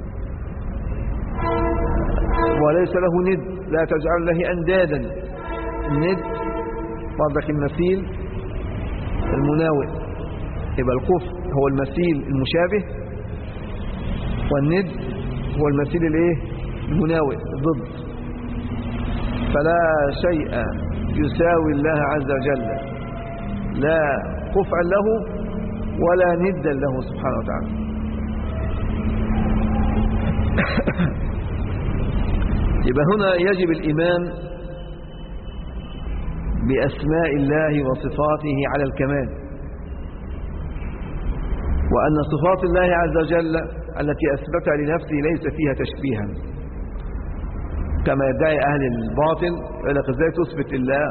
وليس له ند، لا تجعل له أندادا. الند برضك المثيل المناوئ، يبقى الكفر هو المثيل المشابه، والند هو المثيل الايه؟ المناوئ ضد. فلا شيء يساوي الله عز وجل، لا كفءا له ولا ندا له سبحانه وتعالى. يبقى هنا يجب الإيمان بأسماء الله وصفاته على الكمال، وأن صفات الله عز وجل التي أثبتها لنفسه ليس فيها تشبيها، كما يدعي أهل الباطل يقول لك ازاي تثبت الله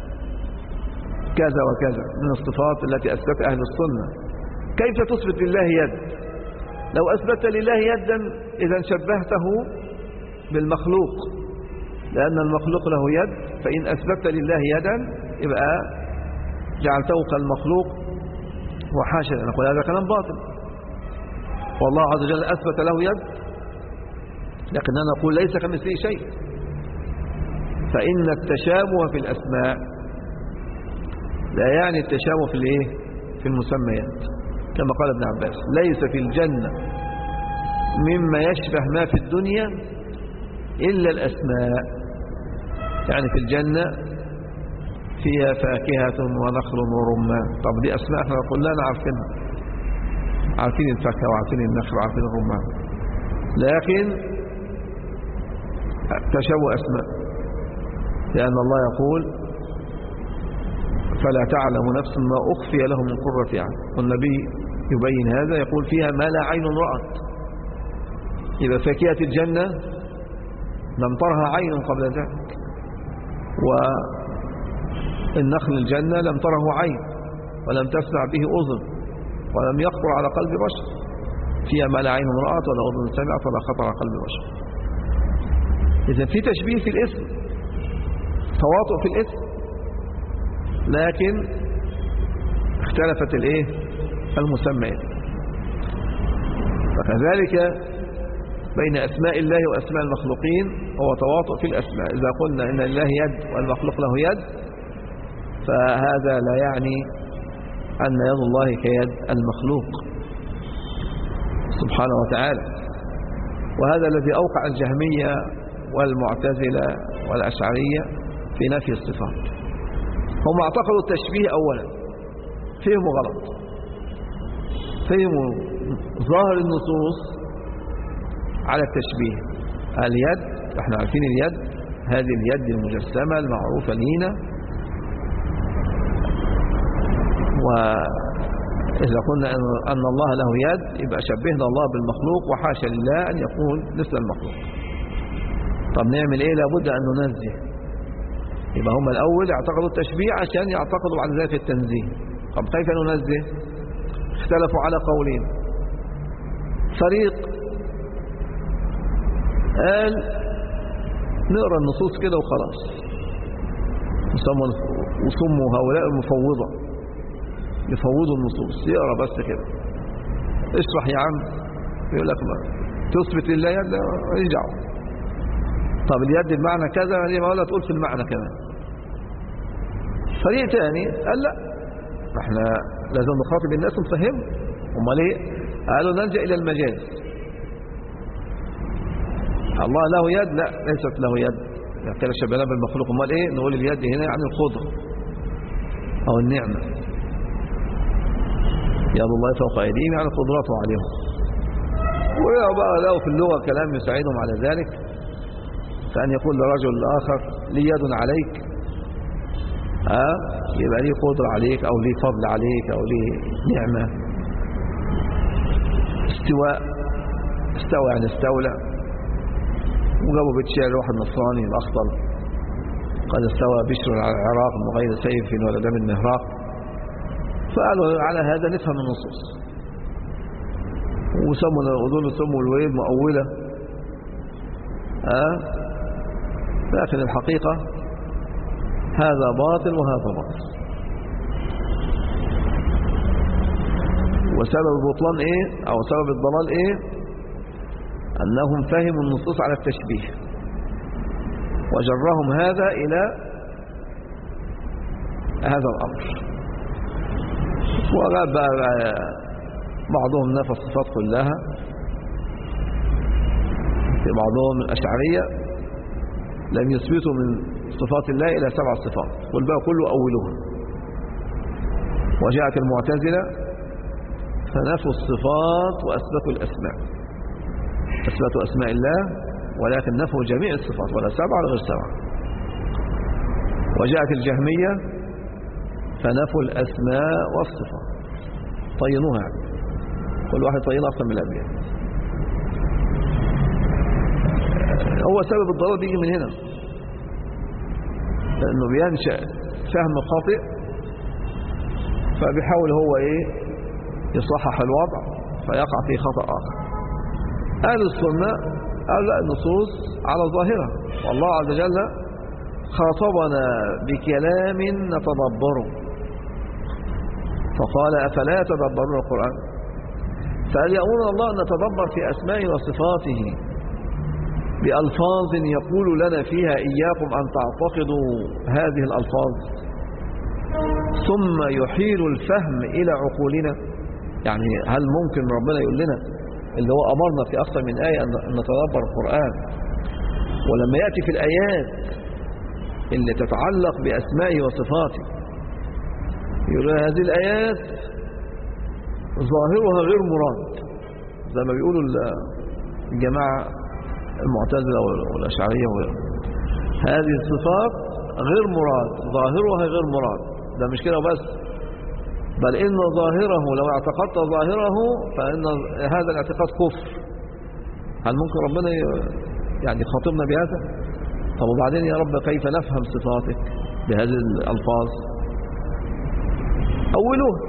كذا وكذا من الصفات التي أثبت أهل السنة. كيف تثبت لله يد؟ لو أثبت لله يدا إذا شبهته بالمخلوق، لأن المخلوق له يد، فإن أثبت لله يدا يبقى جعلته كالمخلوق، وحاشا نقول هذا كلام باطل. والله عز وجل أثبت له يد، لكننا نقول ليس كمثله شيء. فإن التشابه في الأسماء لا يعني التشابه في الايه؟ في المسميات، كما قال ابن عباس ليس في الجنة مما يشبه ما في الدنيا إلا الأسماء. يعني في الجنة فيها فاكهة ونخل ورمان. طب دي أسماء احنا كلنا عارفينها، عارفين الفاكهة وعارفين النخل وعارفين الرمان، لكن تشابه أسماء، لأن الله يقول فلا تعلم نفس ما أخفي لهم من قرة أعين، والنبي يبين هذا يقول فيها ما لا عين رأت. إذا فاكهة الجنة لم ترها عين قبل ذلك، والنخل الجنة لم تره عين ولم تسمع به أذن ولم يخطر على قلب بشر. فيها ما لا عين رأت ولا أذن سمعت ولا خطر على قلب بشر. إذا في تشبيه في الاسم، تواطؤ في الاسم، لكن اختلفت الايه؟ المسميات. فكذلك بين أسماء الله وأسماء المخلوقين هو تواطؤ في الأسماء. إذا قلنا إن لله يد والمخلوق له يد، فهذا لا يعني أن يد الله كيد المخلوق سبحانه وتعالى. وهذا الذي أوقع الجهمية والمعتزلة والأشعرية في نفي الصفات. هم اعتقدوا التشبيه أولا، فهموا غلط، فهموا ظاهر النصوص على التشبيه. اليد احنا عارفين اليد، هذه اليد المجسمة المعروفة لينا، وإذا قلنا أن الله له يد يبقى شبهنا الله بالمخلوق، وحاشا لله أن يكون مثل المخلوق. طب نعمل ايه؟ لابد أن ننزه. يبقى هم الأول اعتقدوا التشبيه عشان يعتقدوا بعد ذلك التنزيه. طب كيف ننزه؟ اختلفوا على قولين. فريق قال نقرأ النصوص كده وخلاص، وسموا هؤلاء المفوضة، يفوضوا النصوص، يقرأ بس كده. اشرح يا عم، يقول لك ما تثبت لله يد، ارجعوا. طب اليد بمعنى كذا، ما ولا تقول في المعنى كمان. فريق تاني قال لا، احنا لازم نخاطب الناس ونفهمهم. امال ايه؟ قالوا نلجأ الى المجاز. الله له يد؟ لا، ليست له يد، كان شبهنا بالمخلوق. امال ايه؟ نقول اليد هنا يعني القدرة او النعمة. يد الله فوق ايديهم يعني قدرته عليهم. وبقى له في اللغة كلام يساعدهم على ذلك، فأن يقول لرجل آخر لي يد عليك، يبقى ليه قدرة عليك أو ليه فضل عليك أو ليه نعمة. استواء، استوى يعني استولى. وجابوا بتشير واحد نصراني الأخطل قد استوى بشر على العراق من غير سيف ولا دم مهراق. فقالوا على هذا نفهم النصوص، وسموا الأذون سموا الويل مؤولة. لكن الحقيقة هذا باطل وهذا باطل. وسبب البطلان ايه او سبب الضلال ايه؟ انهم فهموا النصوص على التشبيه، وجرهم هذا الى هذا الامر. وغاب بعضهم نفى الصفات كلها، في بعضهم الاشعرية لم يثبتوا من صفات الله إلى 7 صفات، والباقي كله أولها. وجاءت المعتزلة فنفوا الصفات وأثبتوا الأسماء، أثبتوا أسماء الله ولكن نفوا جميع الصفات، ولا 7 ولا غير 7. وجاءت الجهمية فنفوا الأسماء والصفات، طينوها يعني. كل واحد طين أكثر من الأنبياء. هو سبب الضلال بيجي من هنا، لأنه بينشأ فهم خاطئ، فبيحاول هو ايه يصحح الوضع فيقع في خطأ آخر. أهل السنة قالوا لا، النصوص على ظاهرها، والله عز وجل خاطبنا بكلام نتدبره، فقال أفلا يتدبرون القرآن؟ فهل يأمرنا الله أن نتدبر في أسمائه وصفاته بألفاظ يقول لنا فيها إياكم أن تعتقدوا هذه الألفاظ، ثم يحيل الفهم إلى عقولنا؟ يعني هل ممكن ربنا يقول لنا اللي هو أمرنا في أكثر من آية أن نتدبر القرآن، ولما يأتي في الآيات اللي تتعلق بأسمائه وصفاته يقول هذه الآيات ظاهرها غير مراد، زي ما بيقولوا الجماعة المعتزلة والأشعرية وغيرهم، هذه الصفات غير مراد، ظاهرها غير مراد. ده مش كده بس، بل إن ظاهره لو اعتقدت ظاهره فإن هذا الاعتقاد كفر. هل ممكن ربنا يعني يخاطبنا بهذا؟ طب وبعدين يا رب كيف نفهم صفاتك بهذه الألفاظ؟ أولوها.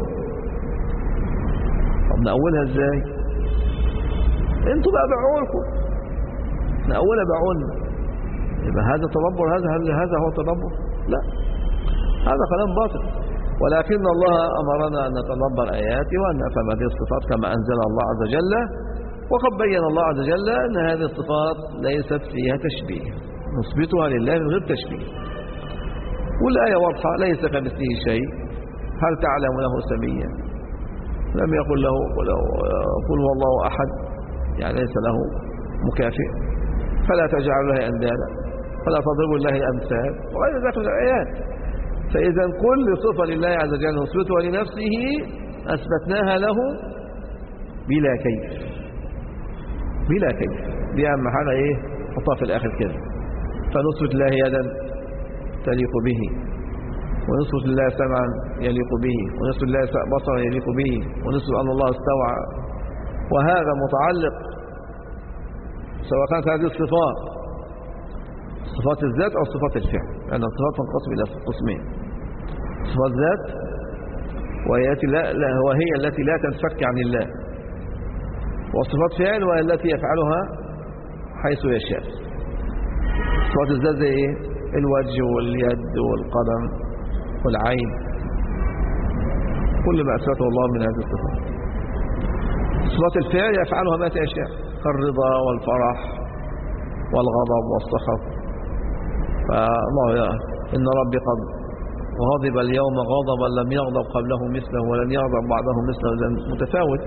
طب نأولها ازاي؟ انتوا بقى بعولكم، نأولها بعولنا. يبقى هذا تدبر؟ هذا هو تدبر؟ لا، هذا كلام باطل. ولكن الله أمرنا أن نتدبر آياته وأن نفهم هذه الصفات كما أنزل الله عز وجل، وقد بين الله عز وجل أن هذه الصفات ليست فيها تشبيه، نثبتها لله من غير تشبيه. والآية واضحة، ليس كمثله شيء، هل تعلم له سميا؟ لم يقل له قل هو الله أحد، يعني ليس له مكافئ. فلا تجعل له أندادا فلا تضربوا الله الأمثال وغير ذلك من الآيات. فإذا كل صفة لله عز وجل نثبتها لنفسه أثبتناها له بلا كيف، بلا كيف. دي أهم حاجة إيه حطها في الآخر كده. فنثبت الله يدا تليق به، ونثبت الله سمعا يليق به، ونثبت الله بصرا يليق به، ونثبت أن الله استوى. وهذا متعلق سواء كانت هذه الصفات صفات الذات أو صفات الفعل، لأن الصفات تنقسم إلى قسمين: صفات ذات وهي التي لا تنفك عن الله، وصفات فعل وهي التي يفعلها حيث يشاء. صفات الذات زي إيه؟ الوجه واليد والقدم والعين، كل ما أثبته الله من هذه الصفات. صفات الفعل يفعلها ما يشاء كالرضا والفرح والغضب والسخط. فالله إن ربي قد غضب اليوم غضبا لم يغضب قبله مثله ولن يغضب بعده مثله، إذن متفاوت.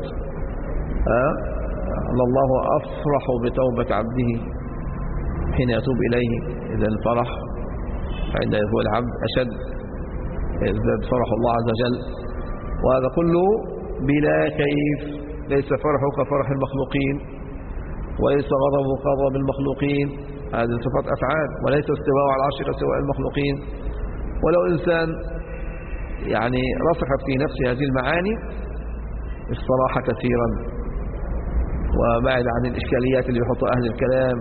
الله أفرح بتوبة عبده حين يتوب إليه، إذن الفرح عند يتوب العبد أشد، يزداد فرح الله عز وجل. وهذا كله بلا كيف، ليس فرحه كفرح المخلوقين، وليس غضبه كغضب المخلوقين، هذه صفات أفعال، وليس استواء على العرش كاستواء المخلوقين. ولو إنسان يعني رسخت في نفسه هذه المعاني استراح كثيرا وبعد عن الإشكاليات اللي بيحطها أهل الكلام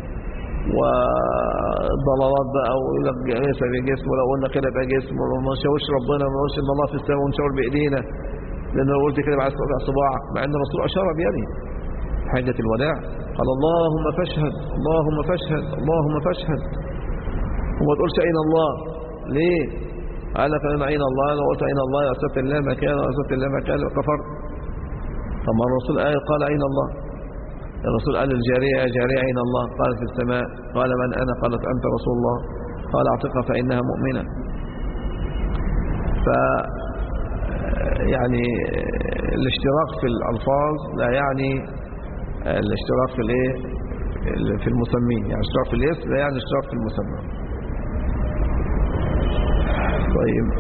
والضلالات بقى، ويقول لك ليس بجسم، ولو قلنا كده يبقى جسم، وما نشاورش ربنا، ما نقولش ان الله في السماء ونشاور بايدينا، لان لو قلت كده بعد صباعك، مع ان الرسول اشار بيده حجة الوداع قال اللهم فاشهد اللهم فاشهد اللهم فاشهد، وما تقولش اين الله. ليه؟ قال لك انا اين الله، لو قلت اين الله اسدت الله مكان واسدت الله مكان كفر. طب الرسول قال اين الله؟ الرسول قال للجارية يا جارية أين الله؟ قالت في السماء. قال من أنا؟ قالت أنت رسول الله. قال اعتقها فإنها مؤمنة. يعني الاشتراك في الألفاظ لا يعني الاشتراك في الايه في المسمين، يعني اشتراك في الاسم لا يعني اشتراك في المسمى. طيب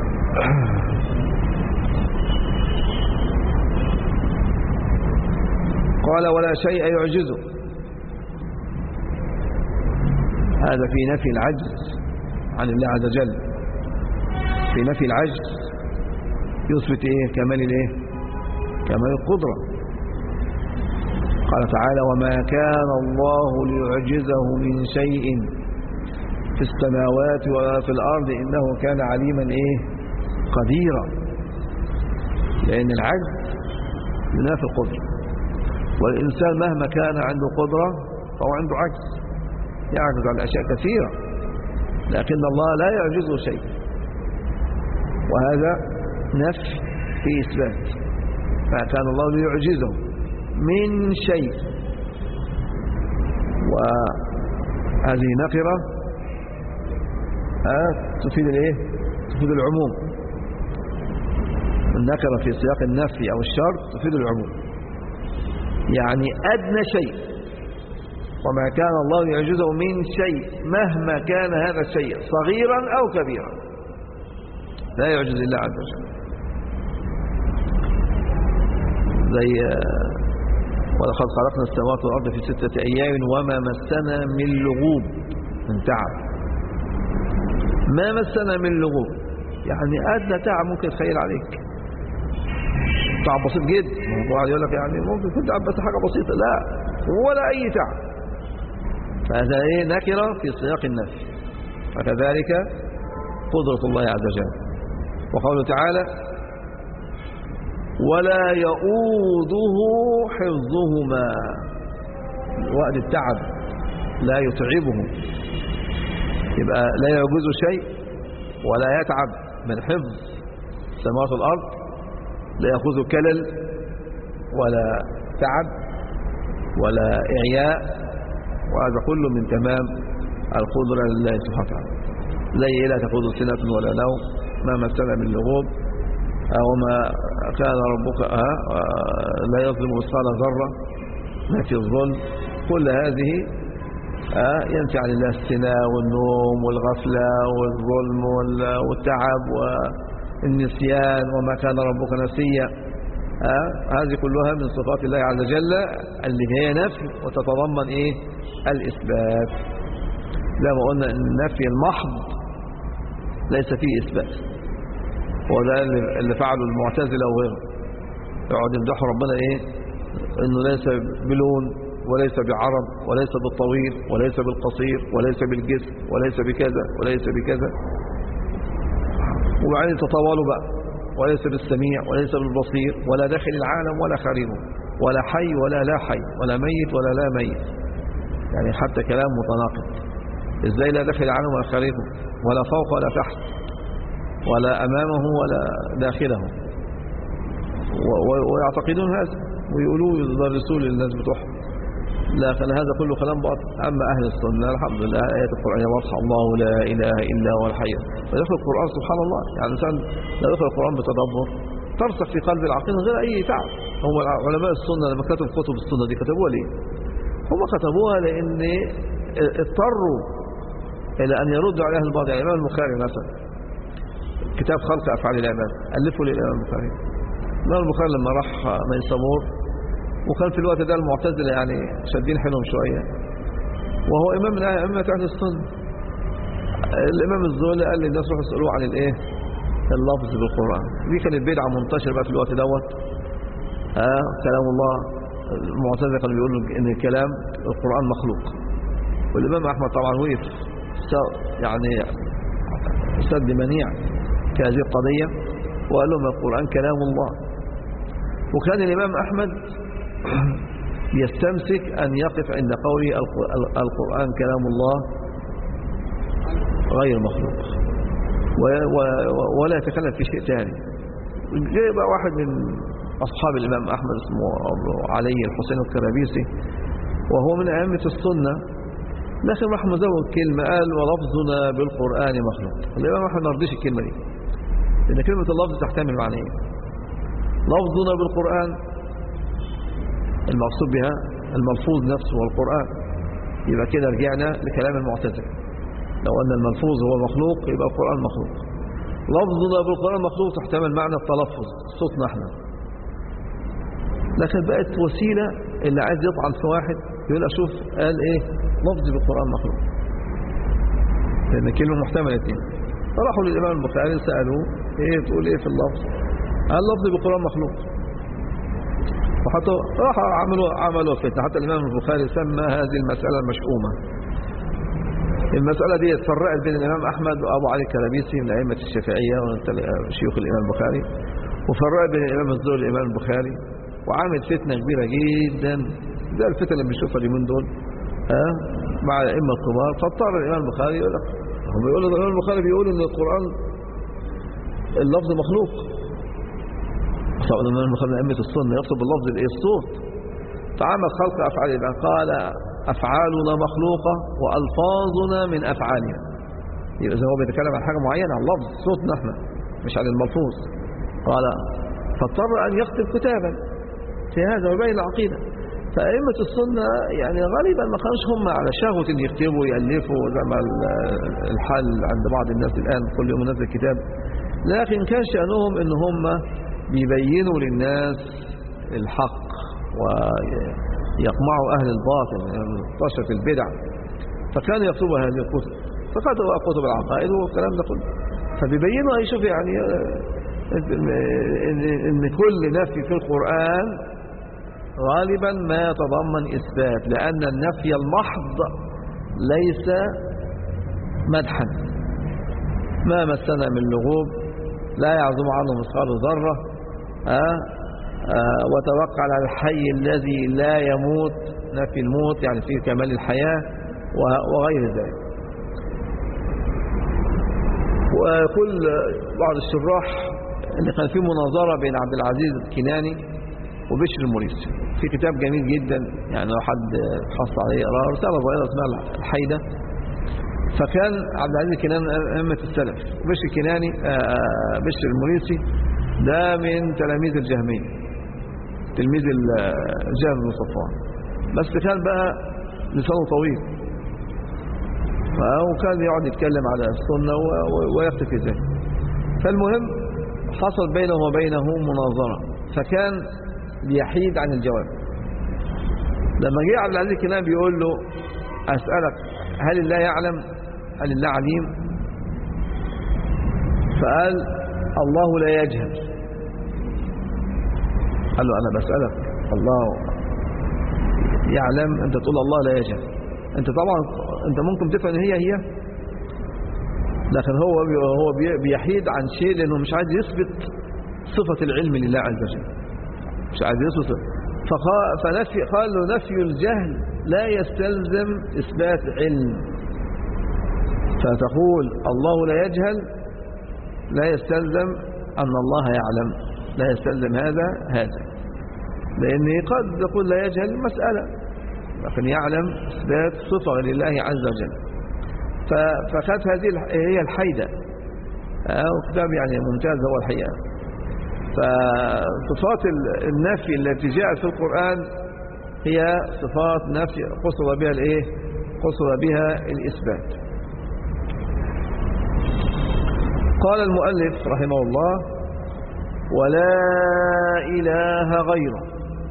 قال ولا شيء يعجزه، هذا في نفي العجز عن الله عز وجل. في نفي العجز يثبت ايه؟ كمال الايه؟ كمال القدرة. قال تعالى وما كان الله ليعجزه من شيء في السماوات ولا في الأرض إنه كان عليما ايه؟ قديرا. لأن العجز ينافي القدرة، والإنسان مهما كان عنده قدرة فهو عنده عجز، يعجز عن أشياء كثيرة، لكن الله لا يعجزه شيء. وهذا نفي في إثبات. ما كان الله ليعجزه من شيء، وهذه نكرة تفيد الايه؟ تفيد العموم. النكرة في سياق النفي أو الشرط تفيد العموم، يعني أدنى شيء. وما كان الله يعجزه من شيء مهما كان هذا الشيء صغيرا أو كبيرا، لا يعجز الله عز وجل. زي ولقد خلقنا السماوات والأرض في 6 أيام وما مسنا من لغوب، من تعب. ما مسنا من لغوب يعني أدنى تعب ممكن يتخيل عليك، تعب بسيط جدا. واحد يقول لك يعني ممكن كنت تعب بس حاجة بسيطة، لا ولا أي تعب. فهذا ايه؟ نكرة في سياق النفي. فكذلك قدرة الله عز وجل. وقوله تعالى ولا يؤوده حفظهما، وقت التعب لا يتعبه، يبقى لا يعجز شيء ولا يتعب من حفظ السماوات والأرض، لا يأخذ كلل ولا تعب ولا إعياء، وهذا كله من تمام القدرة لله سبحانه وتعالى. زي لا تأخذ سنة ولا نوم، ما مسنا من لغوب، وما كان ربك لا يظلم مثقال ذرة، نفي الظلم. كل هذه ينفي عن الله السنة والنوم والغفلة والظلم والتعب والنسيان، وما كان ربك نسيا. هذه كلها من صفات الله عز وجل اللي هي نفي وتتضمن إيه؟ الإثبات. زي ما قلنا إن النفي المحض ليس فيه إثبات، وده اللي فعله المعتزلة وغيره، يقعد يمدحوا ربنا إيه؟ إنه ليس بلون وليس بعرض وليس بالطويل وليس بالقصير وليس بالجسم وليس بكذا وليس بكذا، وبعدين تطاولوا بقى، وليس بالسميع وليس بالبصير ولا داخل العالم ولا خارجه ولا حي ولا لا حي ولا ميت ولا لا ميت، يعني حتى كلام متناقض. ازاي لا داخل العالم ولا خارجه ولا فوق ولا تحت ولا امامه ولا داخله، ويعتقدون هذا ويقولوا يدرسوا للناس بتوعهم، لكن هذا كله كلام باطل. اما اهل السنه الحمد لله ايات القران واضحه، الله لا اله الا هو الحي. فيقرأ القران سبحان الله، يعني الانسان لو يقرأ القران بتدبر ترسخ في قلب العقيده من غير اي تعب. هم علماء السنه لما كتبوا كتب السنه دي كتبوها ليه؟ هم كتبوها لان اضطروا الى ان يردوا عليها البعض. يعني الامام البخاري مثلا كتاب خلق افعال العباد الفه للامام البخاري. الامام البخاري لما راح ميسامور، وكان في الوقت ده المعتزله يعني شادين حيلهم شويه، وهو امام من ائمه اهل السنه. الامام الزهري قال للناس روحوا اسالوه عن الايه؟ اللفظ بالقران. دي كانت بدعه منتشره بقى في الوقت دوت. كلام الله، المعتزله كانوا بيقولوا ان الكلام القران مخلوق، والامام احمد طبعا وقف يعني سد منيع في هذه القضيه وقال لهم القران كلام الله. وكان الامام احمد يستمسك أن يقف عند قوله القرآن كلام الله غير مخلوق ولا يتكلم في شيء ثاني. جاء بقى واحد من أصحاب الإمام أحمد اسمه علي الحسين الكرابيسي، وهو من أئمة السنة، لكن راح مزود كلمة قال ولفظنا بالقرآن مخلوق. الإمام أحمد ما رضيش الكلمة دي، لأن كلمة اللفظ تحتمل معنيين. لفظنا بالقرآن المقصود بها الملفوظ نفسه والقرآن، يبقى كده رجعنا لكلام المعتزلة. لو أن الملفوظ هو مخلوق يبقى القرآن مخلوق. لفظنا بالقرآن مخلوق تحتمل معنى التلفظ صوتنا احنا، لكن بقت وسيلة اللي عايز يطعن في واحد يقول أشوف قال ايه لفظي بالقرآن مخلوق، لأن كلمة محتملة اتنين. فراحوا للإمام البخاري سألوه ايه تقول ايه في اللفظ؟ قال لفظي بالقرآن مخلوق. وحتى راح عملوا فتنة، حتى الإمام البخاري سمى هذه المسألة المشؤومة. المسألة دي اتفرقت بين الإمام أحمد وأبو علي الكرابيسي من أئمة الشافعية وشيوخ الإمام البخاري، وفرقت بين الإمام الزهري والإمام البخاري، وعامل فتنة كبيرة جدا زي الفتنة اللي بنشوفها اليومين دول مع الأئمة الكبار. فاضطر الإمام البخاري يقول لك هم بيقولوا الإمام البخاري بيقول إن القرآن اللفظ مخلوق. طبعا الإمام البخاري من أئمة السنة يقصد باللفظ الإيه؟ الصوت. فعمل خلق أفعال العباد، قال أفعالنا مخلوقة وألفاظنا من أفعالنا. يبقى هو بيتكلم عن حاجة معينة، عن لفظ صوتنا احنا مش عن الملفوظ. قال فاضطر أن يكتب كتابا في هذا ويبين العقيدة. فأئمة السنة يعني غالبا ما كانوش هم على شهوة ان يكتبوا ويألفوا زي ما الحال عند بعض الناس الآن كل يوم نزل كتاب، لكن كان شأنهم ان هم بيبينوا للناس الحق ويقمعوا أهل الباطل طشة البدع. فكانوا يكتبوا هذه الكتب، فكتبوا كتب العقائد والكلام ده كله، فبيبينوا يشوف يعني ان كل نفي في القرآن غالبا ما يتضمن إثبات، لأن النفي المحض ليس مدحا. ما مسنا من لغوب لا يعزم عنه مثقال ذرة، وتوكل على الحي الذي لا يموت، نفي الموت يعني فيه كمال الحياة وغير ذلك. وكل بعض الشراح اللي كان فيه مناظرة بين عبد العزيز الكناني وبشر المريسي في كتاب جميل جدا، يعني لو حد حصل عليه يقراه، رسالة صغيرة اسمها الحيدة. فكان عبد العزيز الكناني أئمة السلف، وبشر الكناني بشر المريسي ده من تلاميذ الجهمية، تلميذ الجهم بن صفوان، بس كان بقى لسانه طويل، وكان يقعد يتكلم على السنة ويختفي ذلك. فالمهم حصل بينه وبينه مناظرة، فكان بيحيد عن الجواب. لما جه عبد العزيز كنان بيقول له أسألك هل الله يعلم؟ هل الله عليم؟ فقال الله لا يجهل. قال له أنا بسألك الله يعلم، أنت تقول الله لا يجهل. أنت طبعا أنت ممكن تفهم هي لكن هو بيحيد عن شيء لأنه مش عايز يثبت صفة العلم لله عز وجل، مش عايز يثبت. قال له نفي الجهل لا يستلزم إثبات علم. فتقول الله لا يجهل لا يستلزم أن الله يعلم، لا يستلزم هذا لأنه قد يقول لا يجهل مسألة لكن يعلم إثبات صفة لله عز وجل. فخذ هذه هي الحيدة. وكتاب يعني ممتاز هو الحقيقة. فصفات النفي التي جاءت في القرآن هي صفات نفي قصد بها الايه؟ قصد بها الإثبات. قال المؤلف رحمه الله ولا إله غيره.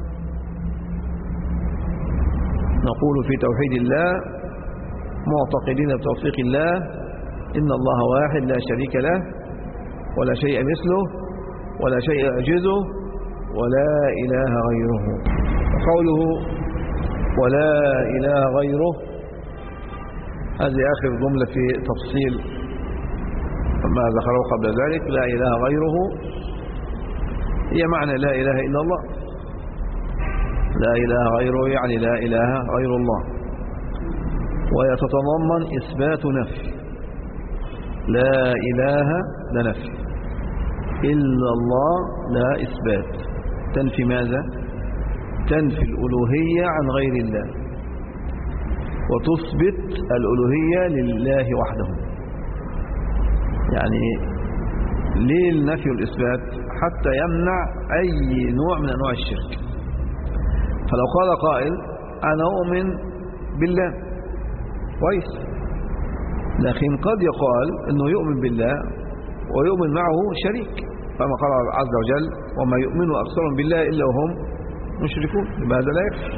نقول في توحيد الله معتقدين بتوفيق الله إن الله واحد لا شريك له ولا شيء مثله ولا شيء يعجزه ولا إله غيره. وقوله ولا إله غيره هذه آخر جملة في تفصيل ما ذكره قبل ذلك. لا إله غيره هي معنى لا إله إلا الله. لا إله غيره يعني لا إله غير الله، ويتضمن إثبات نفي. لا إله لا نفي، إلا الله لا إثبات. تنفي ماذا؟ تنفي الألوهية عن غير الله وتثبت الألوهية لله وحده. يعني ليه النفي والإثبات؟ حتى يمنع أي نوع من أنواع الشرك. فلو قال قائل أنا أؤمن بالله كويس، لكن قد يقال أنه يؤمن بالله ويؤمن معه شريك، كما قال عز وجل وما يؤمن أكثرهم بالله إلا وهم مشركون. لماذا لا يكفي؟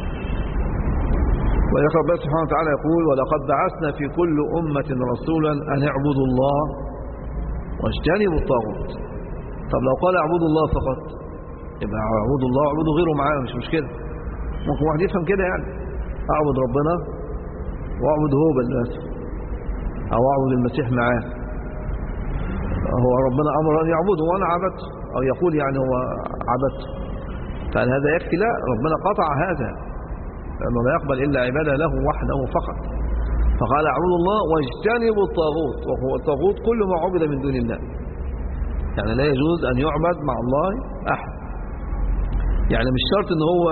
ويقرأ الله سبحانه وتعالى يقول ولقد بعثنا في كل أمة رسولا أن اعبدوا الله واجتنبوا الطاغوت. طب لو قال اعبدوا الله فقط يبقى اعبدوا الله واعبدوا غيره معاه، مش مشكلة. ممكن واحد يفهم كده يعني اعبد ربنا واعبد هو بالناس او اعبد المسيح معاه. هو ربنا امر ان يعبده وانا عبدته، او يقول يعني هو عبدته، فهل هذا يكفي؟ لا، ربنا قطع هذا لأنه لا يقبل إلا عبادة له وحده فقط. فقال اعبدوا الله واجتنبوا الطاغوت، وهو الطاغوت كل ما عبد من دون الله. يعني لا يجوز أن يعبد مع الله أحد. يعني مش شرط أن هو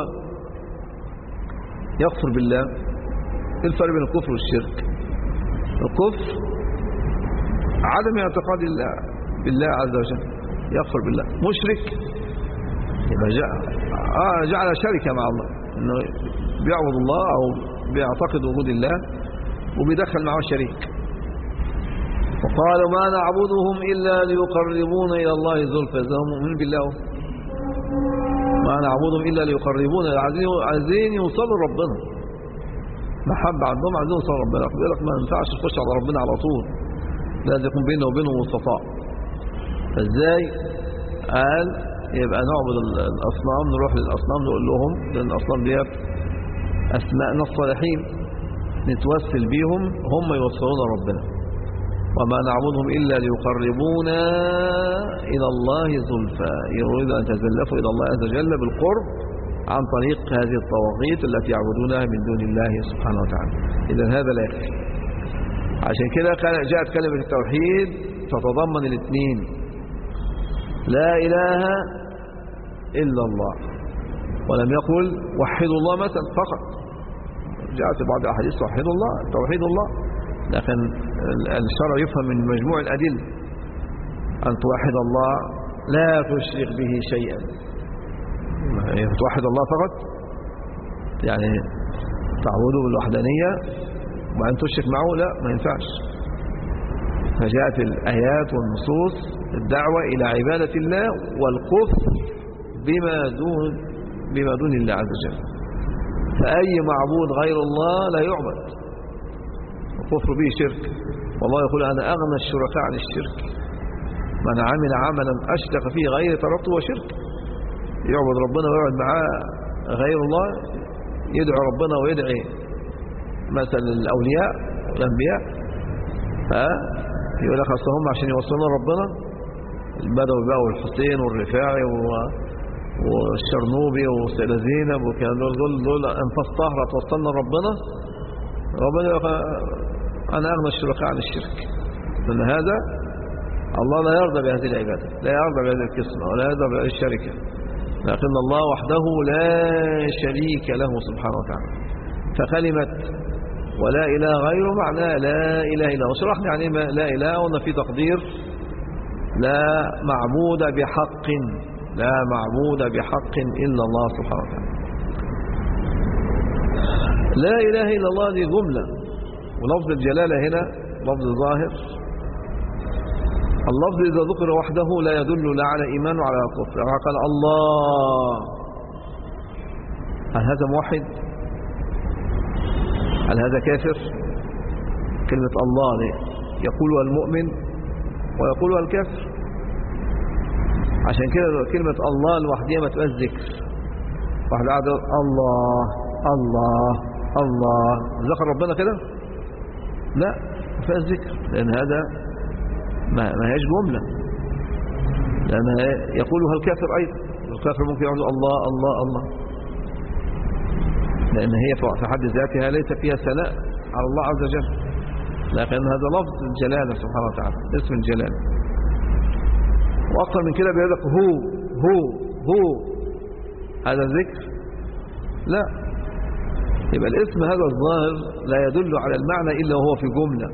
يكفر بالله. إيه الفرق بين الكفر والشرك؟ الكفر عدم اعتقاد بالله عز وجل، يكفر بالله. مشرك يبقى جعل شركة مع الله، انه بيعبد الله او بيعتقد وجود الله وبيدخل معه شريك. وقالوا ما نعبدهم الا ليقربونا الى الله زلفى. اذا هم مؤمنين بالله، ما نعبدهم الا ليقربونا، عايزين يوصلوا لربنا، محبه عندهم، عايزين يوصلوا لربنا. يقول لك ما ينفعش تخش على ربنا على طول، لازم يكون بينه وبينه وسطاء. فازاي؟ قال يبقى نعبد الأصنام، نروح للأصنام نقول لهم، لأن الأصنام ديت أسماءنا الصالحين نتوسل بيهم، هم يوصلون ربنا. وما نعبدهم إلا ليقربونا إلى الله زلفى، يريد أن يتزلفوا إلى الله عز وجل بالقرب عن طريق هذه الطواغيت التي يعبدونها من دون الله سبحانه وتعالى. إذن هذا لا يكفي. عشان كده جاءت كلمة التوحيد تتضمن الاثنين، لا إله إلا الله، ولم يقل وحدوا الله مثلا فقط. جاءت بعض الأحاديث وحدوا الله، توحيد الله، لكن الشرع يفهم من مجموع الأدلة أن توحد الله لا تشرك به شيئا. توحد الله فقط يعني تعبده بالوحدانية وأن تشرك معه، لا، ما ينفعش. فجاءت الآيات والنصوص الدعوة إلى عبادة الله والكفر بما دون الله عز وجل. فأي معبود غير الله لا يعبد، الكفر به شرك. والله يقول أنا أغنى الشركاء عن الشرك، من عمل عملا أشرك فيه غيري تركته وشرك. يعبد ربنا ويعبد معاه غير الله، يدعو ربنا ويدعي مثلا الأولياء والأنبياء، يقول لك أصل هم عشان يوصلنا ربنا، البدوي بقى والحسين والرفاعي والشرنوبي والسيدة زينب وكان دول أنفاس طاهرة توصلنا ربنا يقول أنا أغنى الشركاء عن الشرك. لأن هذا الله لا يرضى بهذه العبادة، لا يرضى بهذه القسمة، ولا يرضى بهذه الشركة، لكن الله وحده لا شريك له سبحانه وتعالى. فكلمة ولا إله غيره معناه لا إله إلا هو. شرحنا يعني لا إله، وأن في تقدير لا معبود بحق، لا معبود بحق إلا الله سبحانه وتعالى. لا إله إلا الله دي جملة، ولفظ الجلالة هنا لفظ ظاهر. اللفظ إذا ذكر وحده لا يدل لا على إيمان ولا على كفر. قال الله، هل هذا موحد؟ هل هذا كافر؟ كلمة الله يقولها المؤمن ويقولها الكافر. عشان كده كلمة الله لوحدها ما تبقاش ذكر. واحد قاعد يقول الله الله الله، ذكر ربنا كده؟ لا، ما فيهاش ذكر، لأن هذا ما هيش جملة، لأن يقولها الكافر أيضا. الكافر ممكن يقول الله الله الله، لأن هي في حد ذاتها ليس فيها ثناء على الله عز وجل، لكن هذا لفظ الجلالة سبحانه وتعالى، اسم الجلالة. وأكثر من كده بيقول لك هو هذا ذكر؟ لا، يبقى الاسم هذا الظاهر لا يدل على المعنى إلا وهو في جملة.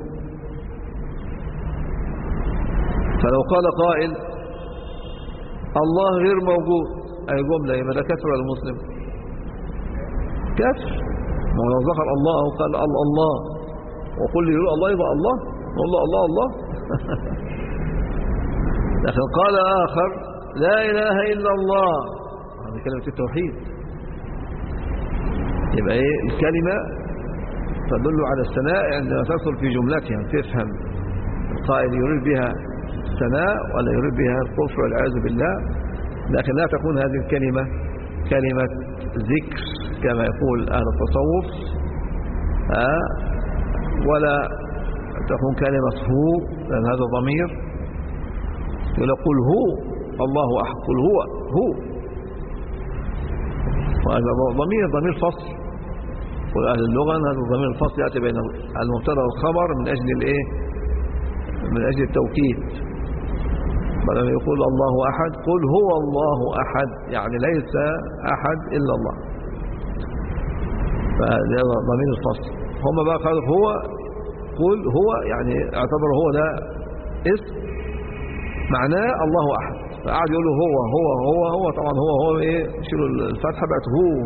فلو قال قائل الله غير موجود، أي جملة، يبقى ده كافر ولا مسلم؟ كافر. ما لو ذكر الله أو قال الله وقل لي يقول الله يبقى الله، والله الله الله. لكن قال آخر لا إله إلا الله، هذه كلمة التوحيد. يبقى إيه الكلمة تدل على الثناء عندما تدخل في جملتها، تفهم القائل يريد بها الثناء ولا يريد بها الكفر والعياذ بالله، لكن لا تكون هذه الكلمة كلمة ذكر كما يقول أهل التصوف، ولا تكون كلمة هو، لأن هذا ضمير. يقول هو الله أحد، قل هو وهذا ضمير فصل. وأهل اللغة هذا الضمير الفصل يأتي بين المبتدا والخبر من أجل الإيه؟ من أجل التوكيد. بدل يقول الله أحد قل هو الله أحد، يعني ليس أحد إلا الله. فهذا ضمير الفصل. هم بقى قالوا هو، قل هو، يعني اعتبر هو ده اسم معناه الله أحد، فقعد يقول له هو طبعا هو ايه، يشيلوا الفتحة بقت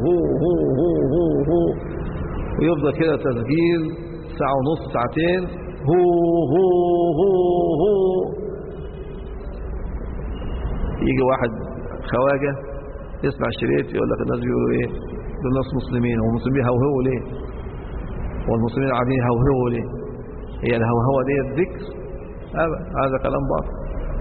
هو ويفضل كده تسجيل ساعة ونص ساعتين هو. يجي واحد خواجة يسمع الشريط يقول لك الناس بيقولوا ايه، دول الناس مسلمين، هو المسلمين هوهوا ليه؟ والمسلمين قاعدين هوهوا ليه؟ هي الهوهوة دي الذكر؟ هذا كلام باطل.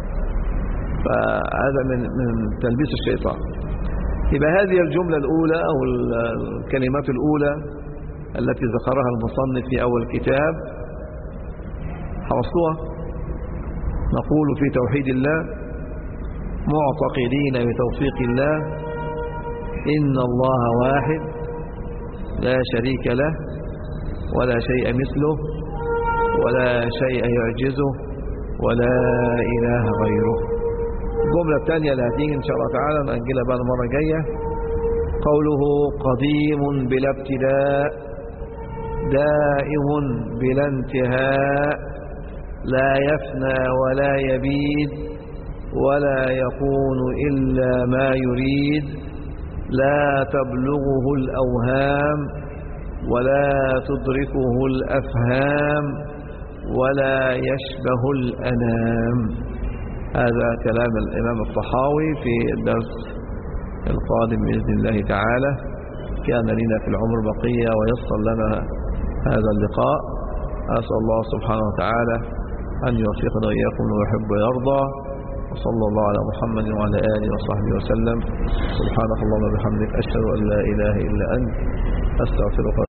فهذا من تلبيس الشيطان. يبقى هذه الجملة الأولى أو الكلمات الأولى التي ذكرها المصنف في أول الكتاب حفظتها. نقول في توحيد الله معتقدين بتوفيق الله إن الله واحد لا شريك له ولا شيء مثله ولا شيء يعجزه ولا إله غيره. الجملة الثانية اللي هتيجي إن شاء الله تعالى نأجلها بقى المرة الجاية، قوله قديم بلا ابتداء دائم بلا انتهاء لا يفنى ولا يبيد ولا يكون إلا ما يريد لا تبلغه الأوهام ولا تدركه الأفهام ولا يشبه الأنام. هذا كلام الإمام الطحاوي في الدرس القادم بإذن الله تعالى. كان لنا في العمر بقية ويسر لنا هذا اللقاء. أسأل الله سبحانه وتعالى أن يوفقنا وإياكم ويحب ويرضى. وصلى الله على محمد وعلى آله وصحبه وسلم. سبحانك اللهم وبحمدك أشهد أن لا إله إلا أنت أستغفرك.